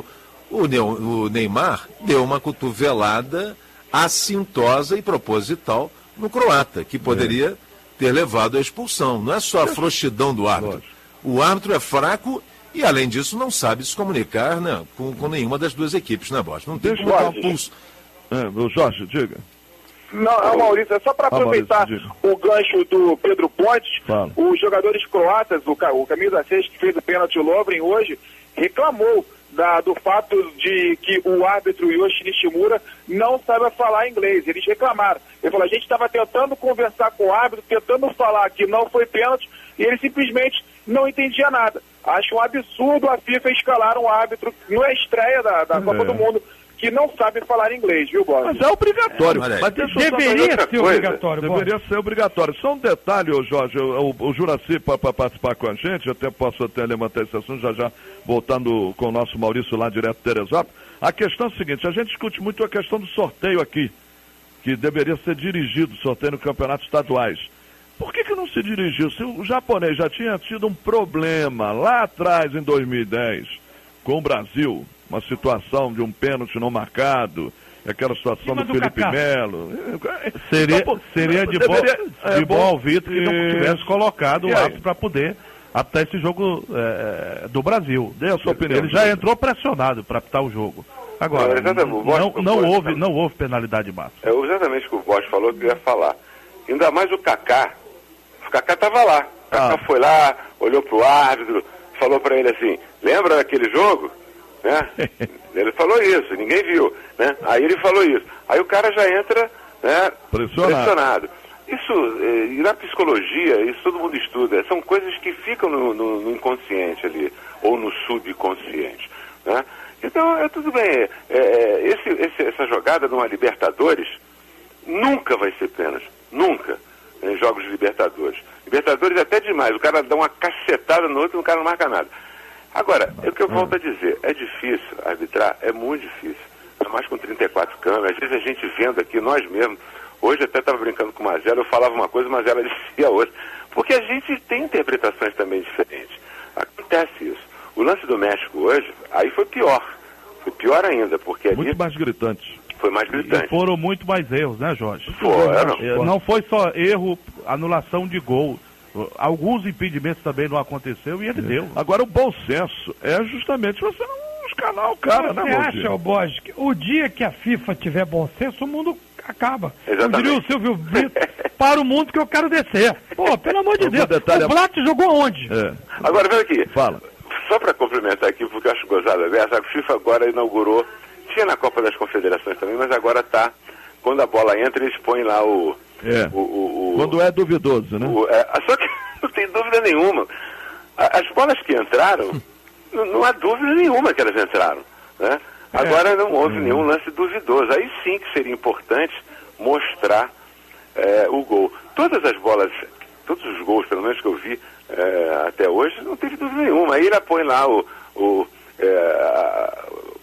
O Neymar deu uma cotovelada assintosa e proposital no croata, que poderia é. ter levado à expulsão. Não é só a frouxidão do árbitro. O árbitro é fraco e, além disso, não sabe se comunicar, né, com, com nenhuma das duas equipes, né, Bosch? Não tem como dar um pulso. É, o Jorge, diga. Não, não, Maurício, é só para aproveitar ah, Maurício, o gancho do Pedro Pontes. Fala. Os jogadores croatas, o, o camisa seis que fez o pênalti Lovren hoje, reclamou Da, do fato de que o árbitro Yoshi Nishimura não sabe falar inglês. Eles reclamaram. Ele falou, a gente estava tentando conversar com o árbitro, tentando falar que não foi pênalti, e ele simplesmente não entendia nada. Acho um absurdo a FIFA escalar um árbitro na estreia da, da é. Copa do Mundo que não sabe falar inglês, viu, Bob? Mas é obrigatório. É, mas deveria ser coisa. obrigatório, Deveria ser obrigatório. Só um detalhe, ô Jorge, o, o, o Juraci para participar com a gente, até posso até levantar esse assunto, já já voltando com o nosso Maurício lá direto de Teresópolis. A questão é a seguinte, a gente discute muito a questão do sorteio aqui, que deveria ser dirigido, sorteio no campeonatos estaduais. Por que que não se dirigiu? Se o japonês já tinha tido um problema lá atrás, em dois mil e dez, com o Brasil, uma situação de um pênalti não marcado, aquela situação do Felipe Melo. Seria, seria de, deveria, bom, de é, bom ao Vitor que não tivesse colocado o árbitro para poder até esse jogo é, do Brasil. Dê a sua opinião. Ele já entrou pressionado para apitar o jogo. Agora, não, não, não, houve, não houve penalidade máxima. É exatamente o que o Bosch falou que eu ia falar. Ainda mais o Kaká. O Kaká estava lá. O Kaká ah. foi lá, olhou para o árbitro, falou para ele assim, lembra daquele jogo? Né? Ele falou isso, ninguém viu, né? Aí ele falou isso. Aí o cara já entra, né, pressionado. pressionado. Isso, eh, e na psicologia, isso todo mundo estuda, são coisas que ficam no, no, no inconsciente ali, ou no subconsciente, né? Então, é tudo bem. É, é, esse, esse, essa jogada numa Libertadores nunca vai ser pênalti, nunca. em jogos de Libertadores. Libertadores é até demais, o cara dá uma cacetada no outro e o cara não marca nada. Agora, é o que eu volto a dizer, é difícil arbitrar, é muito difícil. Ainda mais com trinta e quatro câmeras, às vezes a gente vendo aqui, nós mesmos, hoje até estava brincando com o Mazela, eu falava uma coisa, o Mazela dizia outra. Porque a gente tem interpretações também diferentes. Acontece isso. O lance do México hoje, aí foi pior. Foi pior ainda, porque ali... Muito mais gritante. Foi mais gritante. E foram muito mais erros, né, Jorge? Foram. Não, não foi só erro, anulação de gol. Alguns impedimentos também não aconteceu e ele é. deu. Agora, o bom senso é justamente você não escalar o cara, você né, Você acha, Borges, que o dia que a FIFA tiver bom senso, o mundo acaba. Exatamente. Eu diria o Silvio Brito, para o mundo que eu quero descer. Pô, pelo amor de Deus, detalhe... o Blatt jogou onde? É. Agora, vem aqui. Fala. Só para complementar aqui, porque eu acho gozada dessa, a FIFA agora inaugurou, tinha na Copa das Confederações também, mas agora tá, quando a bola entra, eles põem lá o... É, o, o, o quando é duvidoso, né? O, é, só que não tem dúvida nenhuma. As bolas que entraram, não, não há dúvida nenhuma que elas entraram, né? É. Agora não houve nenhum lance duvidoso. Aí sim que seria importante mostrar é, o gol. Todas as bolas, todos os gols, pelo menos que eu vi é, até hoje, não teve dúvida nenhuma. Aí ele põe lá o, o, é, a,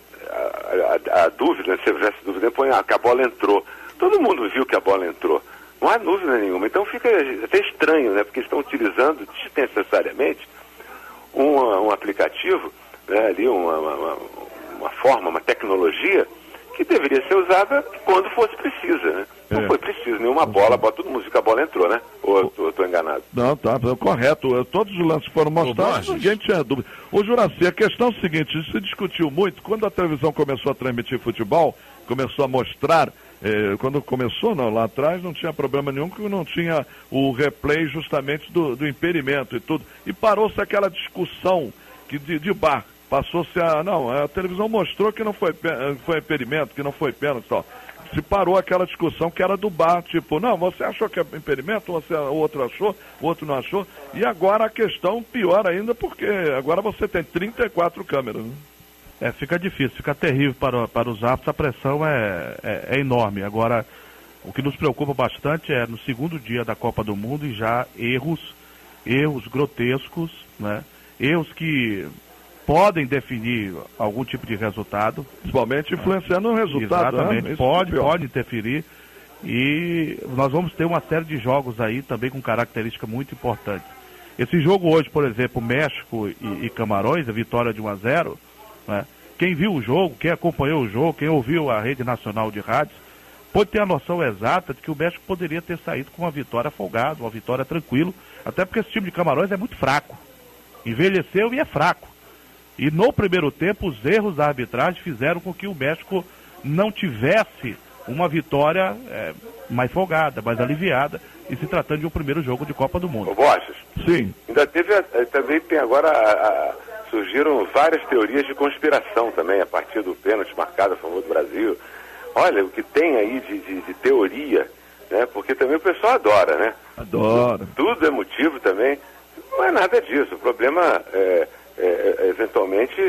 a, a, a dúvida, se houvesse dúvida, põe ah, que a bola entrou. Todo mundo viu que a bola entrou. Não há dúvida nenhuma. Então fica até estranho, né? Porque estão utilizando desnecessariamente um, um aplicativo, né? Ali uma, uma, uma forma, uma tecnologia que deveria ser usada quando fosse precisa, né? Não é. foi preciso nenhuma bola, bota todo mundo, que a bola entrou, né? Ou eu estou enganado? Não, tá, correto. Todos os lances foram mostrados, ninguém tinha dúvida. Ô, Juraci, a questão é o seguinte, isso se discutiu muito, quando a televisão começou a transmitir futebol, começou a mostrar, eh, quando começou, não, lá atrás não tinha problema nenhum, porque não tinha o replay justamente do, do impedimento e tudo. E parou-se aquela discussão que de, de bar. Passou-se a... Não, a televisão mostrou que não foi, foi impedimento, que não foi pênalti e tal. Se parou aquela discussão que era do bar, tipo, não, você achou que é impedimento, você, o outro achou, o outro não achou. E agora a questão pior ainda, porque agora você tem trinta e quatro câmeras, né? É, fica difícil, fica terrível para, para os árbitros, a pressão é, é, é enorme. Agora, o que nos preocupa bastante é no segundo dia da Copa do Mundo e já erros, erros grotescos, né? Erros que podem definir algum tipo de resultado. Principalmente influenciando o resultado. Exatamente, né? pode, pode interferir. E nós vamos ter uma série de jogos aí também com características muito importantes. Esse jogo hoje, por exemplo, México e, e Camarões, a vitória de um a zero, né? Quem viu o jogo, quem acompanhou o jogo, quem ouviu a rede nacional de rádios, pode ter a noção exata de que o México poderia ter saído com uma vitória folgada, uma vitória tranquila, até porque esse time de Camarões é muito fraco. Envelheceu e é fraco. E no primeiro tempo, os erros da arbitragem fizeram com que o México não tivesse uma vitória é, mais folgada, mais aliviada, e se tratando de um primeiro jogo de Copa do Mundo. Ô, Borges, sim. Ainda teve, também tem agora, a, a, surgiram várias teorias de conspiração também, a partir do pênalti marcado a favor do Brasil. Olha, o que tem aí de, de, de teoria, né? Porque também o pessoal adora, né? Adora. Tudo, tudo é motivo também. Não é nada disso. O problema é... É, é, eventualmente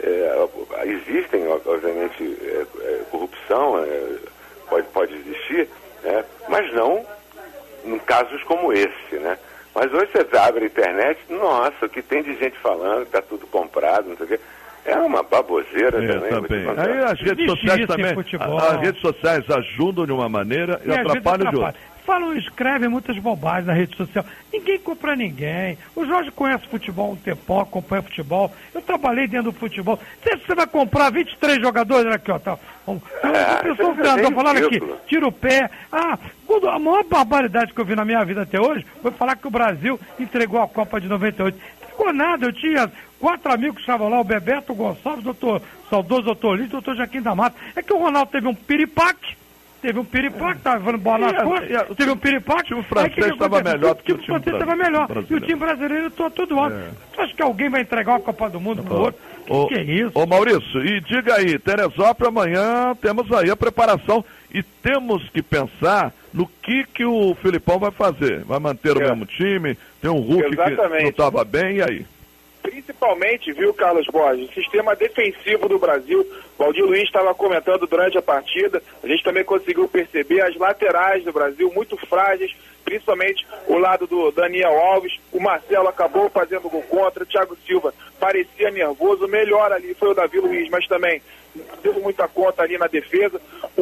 é, existem, obviamente, é, é, corrupção, é, pode, pode existir, né? Mas não em casos como esse, né? Mas hoje você abre a internet, nossa, o que tem de gente falando, está tudo comprado, não sei o quê. É uma baboseira é, também. também. Aí as redes sociais também, a, as redes sociais ajudam de uma maneira e, e atrapalham de outra. Falam, escrevem muitas bobagens na rede social. Ninguém compra ninguém. O Jorge conhece futebol um tempão, acompanha futebol. Eu trabalhei dentro do futebol. Você, você vai comprar vinte e três jogadores aqui, ó. Tá. O pessoal está falando aqui, tira o pé. Ah, a maior barbaridade que eu vi na minha vida até hoje foi falar que o Brasil entregou a Copa de noventa e oito. Não entregou nada. Eu tinha quatro amigos que estavam lá, o Bebeto Gonçalves, doutor, saudoso doutor Lito, doutor Jaquim da Mata. É que o Ronaldo teve um piripaque. Teve um piripaque, estava falando bola nas costas, teve um piripaque. O francês estava melhor do que o time brasileiro. O francês estava melhor, e o time brasileiro estou tudo alto. É. Tu acha que alguém vai entregar a Copa do Mundo pro oh. outro? O, que é isso? Ô Maurício, e diga aí, Teresópolis, amanhã temos aí a preparação e temos que pensar no que que o Filipão vai fazer. Vai manter é. o mesmo time, tem um Hulk Exatamente. que não estava bem, e aí? principalmente, viu, Carlos Borges, o sistema defensivo do Brasil. Valdir Luiz estava comentando durante a partida, a gente também conseguiu perceber as laterais do Brasil muito frágeis, principalmente o lado do Daniel Alves. O Marcelo acabou fazendo gol contra, o Thiago Silva parecia nervoso, o melhor ali foi o Davi Luiz, mas também deu muita conta ali na defesa.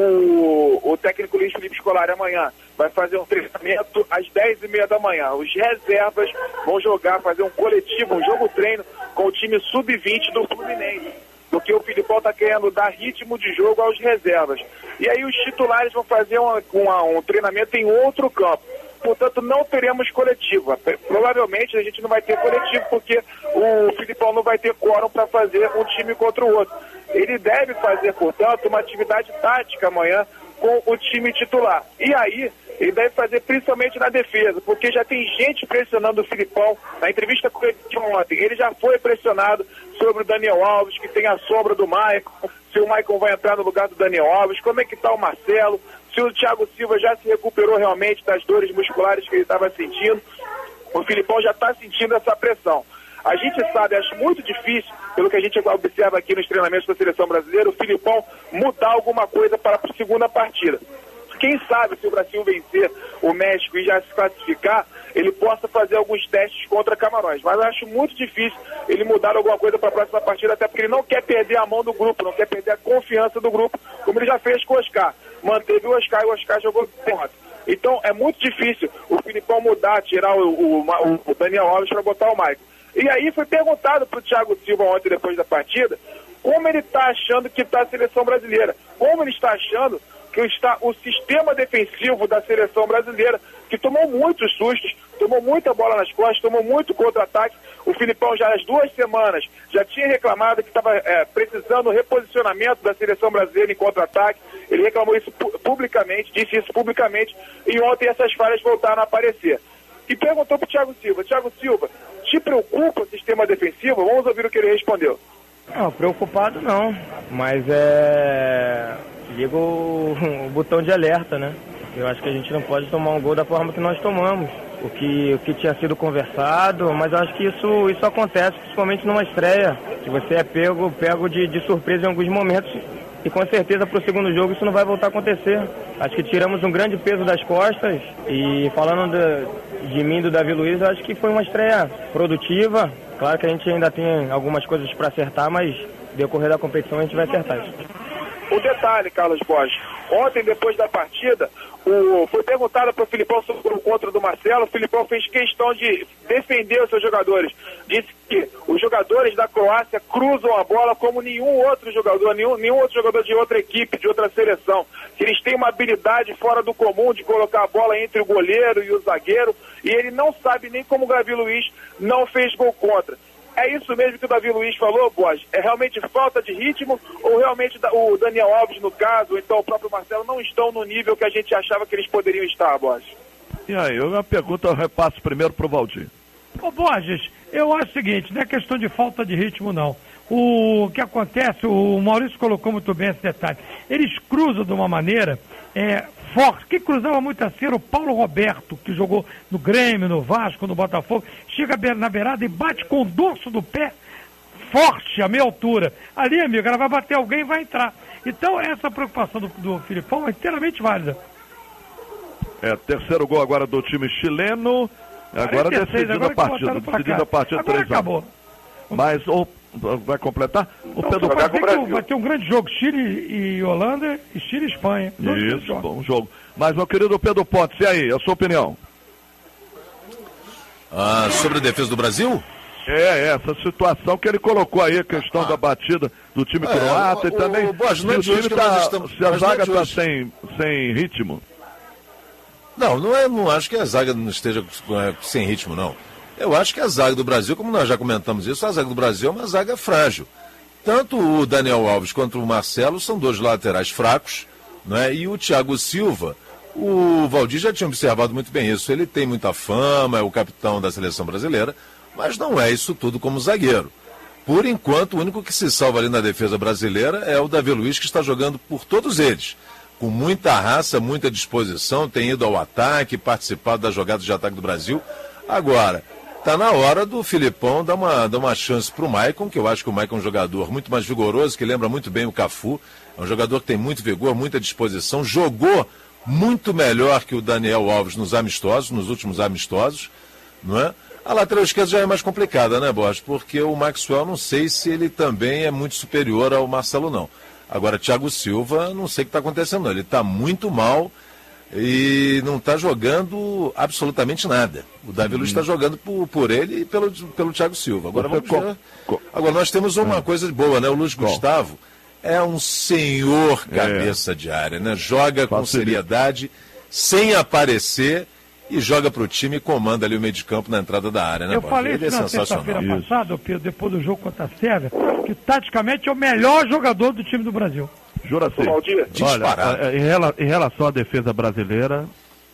O, o técnico Luiz Felipe Scolari amanhã vai fazer um treinamento às dez e meia da manhã. Os reservas vão jogar, fazer um coletivo, um jogo-treino com o time sub vinte do Fluminense, porque o Filipão está querendo dar ritmo de jogo aos reservas. E aí os titulares vão fazer uma, uma, um treinamento em outro campo. Portanto, não teremos coletivo. Provavelmente a gente não vai ter coletivo, porque o Filipão não vai ter quórum para fazer um time contra o outro. Ele deve fazer, portanto, uma atividade tática amanhã com o time titular. E aí, ele deve fazer principalmente na defesa, porque já tem gente pressionando o Filipão. Na entrevista coletiva ontem, ele já foi pressionado sobre o Daniel Alves, que tem a sombra do Maicon, se o Maicon vai entrar no lugar do Daniel Alves, como é que está o Marcelo, se o Thiago Silva já se recuperou realmente das dores musculares que ele estava sentindo. O Filipão já está sentindo essa pressão. A gente sabe, acho muito difícil, pelo que a gente observa aqui nos treinamentos da seleção brasileira, o Filipão mudar alguma coisa para a segunda partida. Quem sabe, se o Brasil vencer o México e já se classificar, ele possa fazer alguns testes contra Camarões. Mas eu acho muito difícil ele mudar alguma coisa para a próxima partida, até porque ele não quer perder a mão do grupo, não quer perder a confiança do grupo, como ele já fez com o Oscar. Manteve o Oscar e o Oscar jogou ontem. Então é muito difícil o Filipão mudar, tirar o, o, o Daniel Alves para botar o Maicon. E aí foi perguntado para o Thiago Silva ontem, depois da partida, como ele está achando que está a seleção brasileira. Como ele está achando que está o sistema defensivo da seleção brasileira, que tomou muitos sustos, tomou muita bola nas costas, tomou muito contra-ataque. O Filipão já nas duas semanas já tinha reclamado que estava é, precisando reposicionamento da seleção brasileira em contra-ataque. Ele reclamou isso pu- publicamente, disse isso publicamente, e ontem essas falhas voltaram a aparecer. E perguntou para o Thiago Silva: Thiago Silva, te preocupa o sistema defensivo? Vamos ouvir o que ele respondeu. Não, preocupado não, mas é... liga o, o botão de alerta, né? Eu acho que a gente não pode tomar um gol da forma que nós tomamos, o que, o que tinha sido conversado, mas eu acho que isso, isso acontece principalmente numa estreia, que você é pego, pego de, de surpresa em alguns momentos, e com certeza para o segundo jogo isso não vai voltar a acontecer. Acho que tiramos um grande peso das costas, e falando de, de mim e do Davi Luiz, eu acho que foi uma estreia produtiva. Claro que a gente ainda tem algumas coisas para acertar, mas no decorrer da competição a gente vai acertar isso. Um detalhe, Carlos Borges, ontem depois da partida, o, foi perguntado para o Filipão sobre o contra do Marcelo. O Filipão fez questão de defender os seus jogadores. Disse que os jogadores da Croácia cruzam a bola como nenhum outro jogador, nenhum, nenhum outro jogador de outra equipe, de outra seleção. Que eles têm uma habilidade fora do comum de colocar a bola entre o goleiro e o zagueiro, e ele não sabe nem como o Davi Luiz não fez gol contra. É isso mesmo que o Davi Luiz falou, Borges? É realmente falta de ritmo, ou realmente o Daniel Alves, no caso, ou então o próprio Marcelo, não estão no nível que a gente achava que eles poderiam estar, Borges? E aí, uma pergunta eu repasso primeiro para o Valdir. Ô Borges, eu acho o seguinte, não é questão de falta de ritmo não. O que acontece, o Maurício colocou muito bem esse detalhe, eles cruzam de uma maneira é, forte. Quem cruzava muito assim era o Paulo Roberto, que jogou no Grêmio, no Vasco, no Botafogo, chega na beirada e bate com o dorso do pé forte, a meia altura. Ali, amigo, ela vai bater alguém e vai entrar. Então, essa preocupação do, do Filipão é inteiramente válida. É, terceiro gol agora do time chileno. Agora decidindo a partida. Decidindo a partida agora três acabou. Mas o, vai completar? O Não, Pedro vai, ter que, vai ter um grande jogo, Chile e Holanda e Chile e Espanha. Isso, bom jogo. Mas, meu querido Pedro Pontes, e aí, a sua opinião? Ah, sobre a defesa do Brasil? É, essa situação que ele colocou aí, a questão ah. da batida do time é, croata o, e também o, o, se o time tá, estamos, se a zaga está sem, sem ritmo. Não, não, é, não acho que a zaga não esteja é, sem ritmo, não. Eu acho que a zaga do Brasil, como nós já comentamos isso, a zaga do Brasil é uma zaga frágil. Tanto o Daniel Alves quanto o Marcelo são dois laterais fracos, né? E o Thiago Silva, o Valdir já tinha observado muito bem isso. Ele tem muita fama, é o capitão da seleção brasileira, mas não é isso tudo como zagueiro. Por enquanto, o único que se salva ali na defesa brasileira é o Davi Luiz, que está jogando por todos eles. Com muita raça, muita disposição, tem ido ao ataque, participado das jogadas de ataque do Brasil. Agora, tá na hora do Filipão dar uma, dar uma chance pro Maicon, que eu acho que o Maicon é um jogador muito mais vigoroso, que lembra muito bem o Cafu. É um jogador que tem muito vigor, muita disposição, jogou muito melhor que o Daniel Alves nos amistosos, nos últimos amistosos, não é? A lateral esquerda já é mais complicada, né, Borges? Porque o Maxwell, não sei se ele também é muito superior ao Marcelo, não. Agora, Thiago Silva, não sei o que está acontecendo, não. Ele está muito mal e não está jogando absolutamente nada. O Davi Luiz está jogando por, por ele e pelo, pelo Thiago Silva. Agora, vamos ver. Agora, nós temos uma coisa boa, né? O Luiz Gustavo é um senhor cabeça de área, né? Joga com seriedade, sem aparecer, e joga para o time e comanda ali o meio de campo na entrada da área, né, Eu Borges? falei Ele é isso na sensacional. sexta-feira passada, Pedro, depois do jogo contra a Sérvia, que taticamente é o melhor jogador do time do Brasil. Jura-se. Olha, em, rela, em relação à defesa brasileira,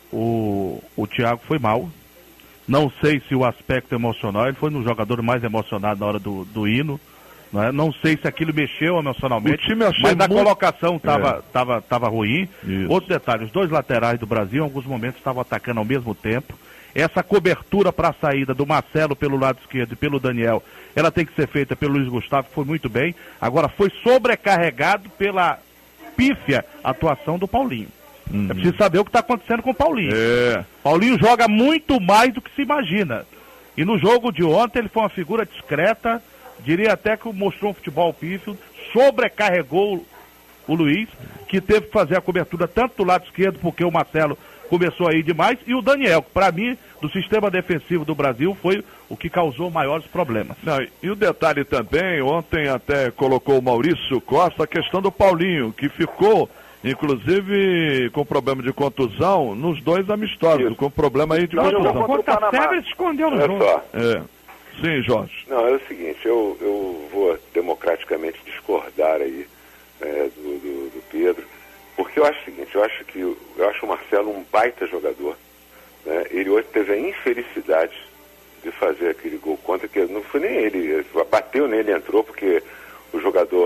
o, o Thiago foi mal. Não sei se o aspecto emocional, ele foi um jogador mais emocionado na hora do, do hino. Não, é? Não sei se aquilo mexeu emocionalmente, O time achei mas a muito- colocação estava É. tava, tava ruim. Isso. Outro detalhe, os dois laterais do Brasil em alguns momentos estavam atacando ao mesmo tempo. Essa cobertura para a saída do Marcelo pelo lado esquerdo e pelo Daniel, ela tem que ser feita pelo Luiz Gustavo, que foi muito bem. Agora foi sobrecarregado pela pífia atuação do Paulinho. Uhum. É preciso saber o que está acontecendo com o Paulinho. É. Paulinho joga muito mais do que se imagina. E no jogo de ontem ele foi uma figura discreta, diria até que mostrou um futebol pífio, sobrecarregou o Luiz, que teve que fazer a cobertura tanto do lado esquerdo, porque o Marcelo começou a ir demais, e o Daniel, que para mim, do sistema defensivo do Brasil, foi o que causou maiores problemas. Não, e o detalhe também, ontem até colocou o Maurício Costa a questão do Paulinho, que ficou, inclusive, com problema de contusão nos dois amistosos, com problema aí de Não, contusão. contra a Sérvia ele se escondeu no Olha jogo. só. É. Sim, Jorge. Não, é o seguinte, eu, eu vou democraticamente discordar aí é, do, do, do Pedro, porque eu acho o seguinte, eu acho que eu acho o Marcelo um baita jogador, né? Ele hoje teve a infelicidade de fazer aquele gol contra, que não foi nem ele, bateu nele e entrou, porque o jogador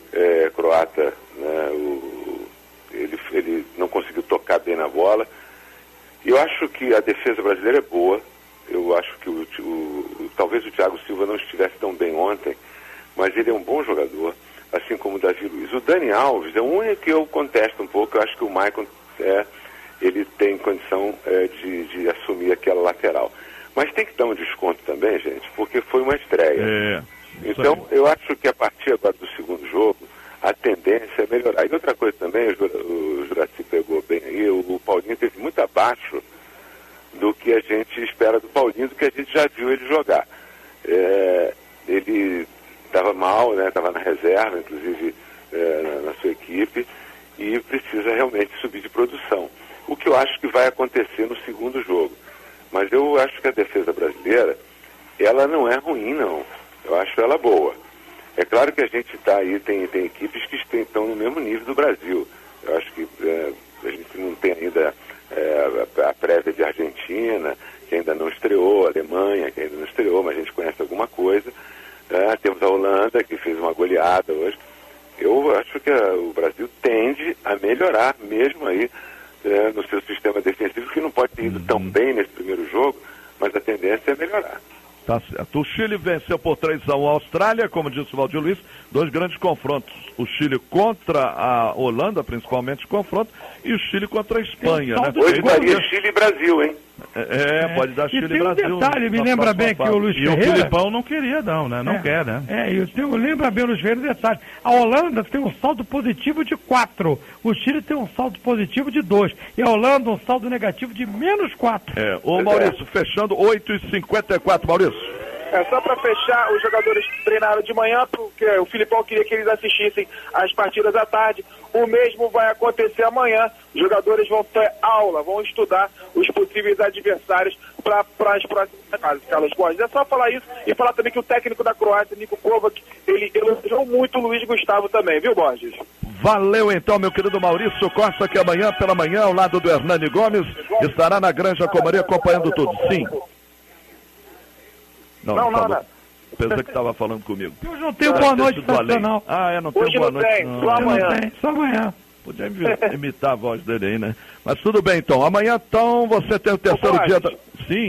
é, croata, né, o, ele, ele não conseguiu tocar bem na bola. E eu acho que a defesa brasileira é boa. Eu acho que o, o, o, talvez o Thiago Silva não estivesse tão bem ontem, mas ele é um bom jogador, assim como o Davi Luiz. O Dani Alves é o único que eu contesto um pouco. Eu acho que o Maicon é, ele tem condição é, de, de assumir aquela lateral. Mas tem que dar um desconto também, gente, porque foi uma estreia. É, então, eu acho que a partir agora do segundo jogo, a tendência é melhorar. E outra coisa também, o, Jura, o Juraci pegou bem aí, o, o Paulinho teve muito abaixo do que a gente espera do Paulinho, do que a gente já viu ele jogar. É, ele estava mal, né? Estava na reserva, inclusive é, na, na sua equipe, e precisa realmente subir de produção. O que eu acho que vai acontecer no segundo jogo. Mas eu acho que a defesa brasileira, ela não é ruim, não. Eu acho ela boa. É claro que a gente está aí, tem, tem equipes que estão no mesmo nível do Brasil. Eu acho que é, a gente não tem ainda é, a prévia de Argentina, que ainda não estreou, a Alemanha, que ainda não estreou, mas a gente conhece alguma coisa. É, temos a Holanda, que fez uma goleada hoje. Eu acho que a, o Brasil tende a melhorar mesmo aí é, no seu sistema defensivo, que não pode ter ido tão bem nesse primeiro jogo, mas a tendência é melhorar. Tá certo. O Chile venceu por três a um a Austrália, como disse o Valdir Luiz, dois grandes confrontos. O Chile contra a Holanda, principalmente, confronto, e o Chile contra a Espanha, né? Hoje daria Chile e Brasil, hein? É, é, pode dar E Chile tem e um Brasil. detalhe, me na lembra próxima bem que fase. o Luiz E o Ferreira... Filipão não queria não, né? Não É. quer, né? É, e tem, lembra bem o Luiz Ferreira, detalhe. A Holanda tem um saldo positivo de quatro. O Chile tem um saldo positivo de dois. E a Holanda um saldo negativo de menos quatro. É, ô Maurício, fechando oito e cinquenta e quatro, Maurício. É só para fechar, os jogadores treinaram de manhã, porque o Filipão queria que eles assistissem às partidas à tarde. O mesmo vai acontecer amanhã. Os jogadores vão ter aula, vão estudar os possíveis adversários para as próximas fases, Carlos Borges. É só falar isso e falar também que o técnico da Croácia, Niko Kovac, ele elogiou muito o Luiz Gustavo também, viu, Borges? Valeu então, meu querido Maurício Costa, que amanhã pela manhã, ao lado do Hernani Gomes, estará na Granja Comaria acompanhando tudo. Sim. Não, Não, não, nada. falou. Pensei que estava falando comigo. Hoje não tem boa noite do além. nacional. Ah, é, não tem Hoje boa não noite. tem, não. só amanhã. Não tem, só amanhã. Podia imi- imitar a voz dele aí, né? Mas tudo bem então. Amanhã então você tem o terceiro Ô, dia Borges. da... Sim.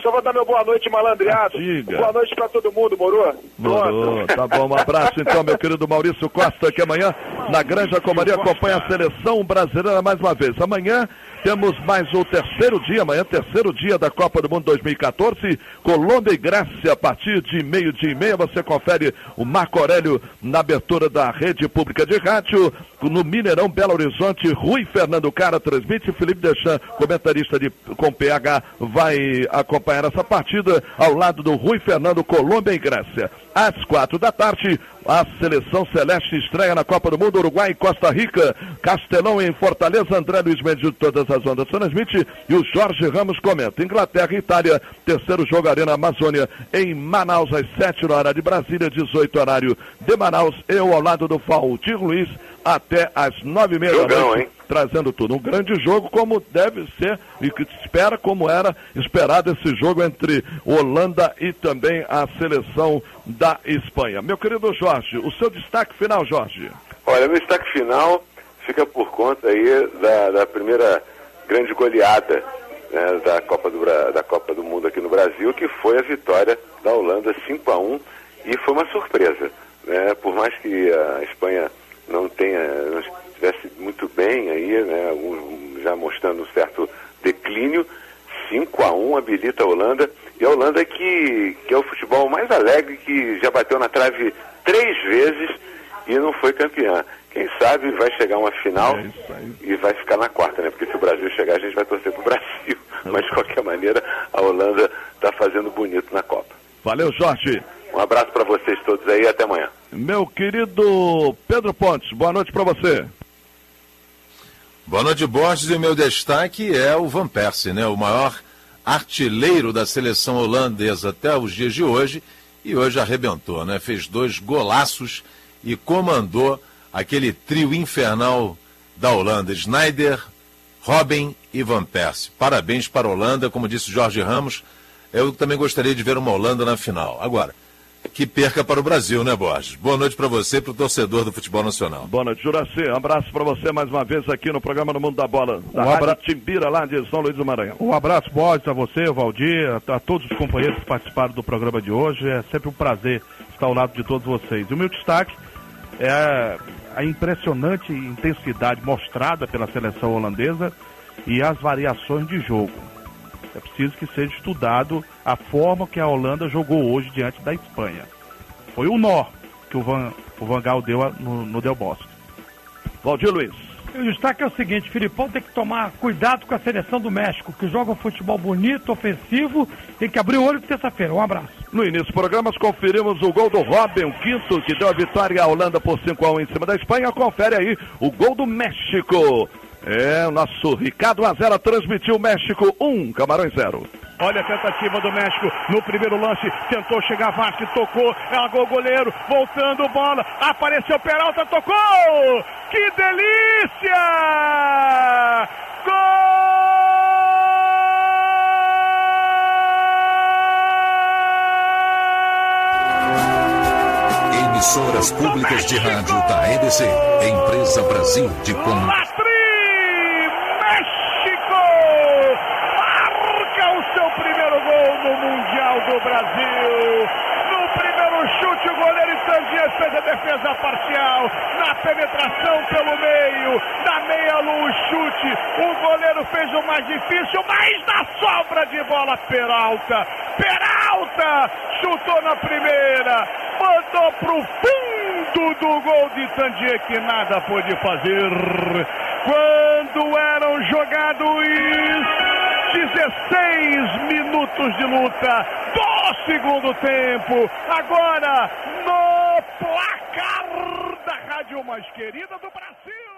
só vou dar meu boa noite malandreado. Diga. Boa noite pra todo mundo, moro? Morou, tá bom, um abraço então, meu querido Maurício Costa, que amanhã na Granja Comaria acompanha a seleção brasileira mais uma vez. Amanhã temos mais o terceiro dia, amanhã terceiro dia da Copa do Mundo dois mil e quatorze, Colômbia e Grécia, a partir de meio-dia e meia, você confere o Marco Aurélio na abertura da Rede Pública de Rádio, no Mineirão, Belo Horizonte, Rui Fernando Cara transmite, Felipe Deschamps, comentarista de, com P H, vai acompanhar essa partida ao lado do Rui Fernando, Colômbia e Grécia. Às quatro da tarde, a seleção celeste estreia na Copa do Mundo, Uruguai e Costa Rica, Castelão em Fortaleza, André Luiz Mendes de todas as ondas transmite e o Jorge Ramos comenta. Inglaterra e Itália, terceiro jogo Arena Amazônia em Manaus, às sete no horário de Brasília, dezoito horário de Manaus, eu ao lado do Valdir Luiz, até às nove e meia da noite, trazendo tudo. Um grande jogo, como deve ser e que se espera, como era esperado esse jogo entre Holanda e também a seleção da Espanha. Meu querido Jorge, o seu destaque final, Jorge. Olha, meu destaque final fica por conta aí da, da primeira grande goleada, né, da, Copa do, da Copa do Mundo aqui no Brasil, que foi a vitória da Holanda cinco a um, e foi uma surpresa, né? Por mais que a Espanha não tenha, não estivesse muito bem aí, né, um, já mostrando um certo declínio, cinco a um habilita a Holanda, e a Holanda que, que é o futebol mais alegre, que já bateu na trave três vezes e não foi campeã. Quem sabe vai chegar uma final é e vai ficar na quarta, né? Porque se o Brasil chegar, a gente vai torcer pro Brasil. Mas de qualquer maneira, a Holanda está fazendo bonito na Copa. Valeu, Jorge. Um abraço para vocês todos aí e até amanhã. Meu querido Pedro Pontes, boa noite para você. Boa noite, Borges, e o meu destaque é o Van Persie, né? O maior artilheiro da seleção holandesa até os dias de hoje, e hoje arrebentou, né? Fez dois golaços e comandou aquele trio infernal da Holanda, Sneijder, Robben e Van Persie. Parabéns para a Holanda, como disse Jorge Ramos, eu também gostaria de ver uma Holanda na final. Agora, que perca para o Brasil, né, Borges? Boa noite para você e para o torcedor do futebol nacional. Boa noite, Juraci. Um abraço para você mais uma vez aqui no programa No Mundo da Bola, da um Rádio abra... Timbira, lá de São Luís do Maranhão. Um abraço, Borges, a você, o Valdir, a, a todos os companheiros que participaram do programa de hoje. É sempre um prazer estar ao lado de todos vocês. E o meu destaque é a impressionante intensidade mostrada pela seleção holandesa e as variações de jogo. É preciso que seja estudado a forma que a Holanda jogou hoje diante da Espanha. Foi o nó que o Van, o Van Gaal deu a, no, no Del Bosque. Valdir Luiz. O destaque é o seguinte, Filipão tem que tomar cuidado com a seleção do México, que joga um futebol bonito, ofensivo, tem que abrir o olho de terça-feira. Um abraço. No início do programa, conferimos o gol do Robben, o quinto, que deu a vitória à Holanda por cinco a um em cima da Espanha. Confere aí o gol do México. É, o nosso Ricardo Azera transmitiu México um, Camarões zero. Olha a tentativa do México no primeiro lance, tentou chegar Vasco, tocou, largou o goleiro, voltando bola, apareceu Peralta, tocou! Que delícia! Gol! Emissoras públicas de rádio da E B C, Empresa Brasil de Comunicação. Do Brasil, no primeiro chute o goleiro Itandias fez a defesa parcial, na penetração pelo meio, na meia lua o chute, o goleiro fez o mais difícil, mas na sobra de bola Peralta, Peralta chutou na primeira, mandou pro fundo do gol de Itandias que nada pôde fazer, quando eram jogados dezesseis minutos de luta do segundo tempo, agora no placar da rádio mais querida do Brasil.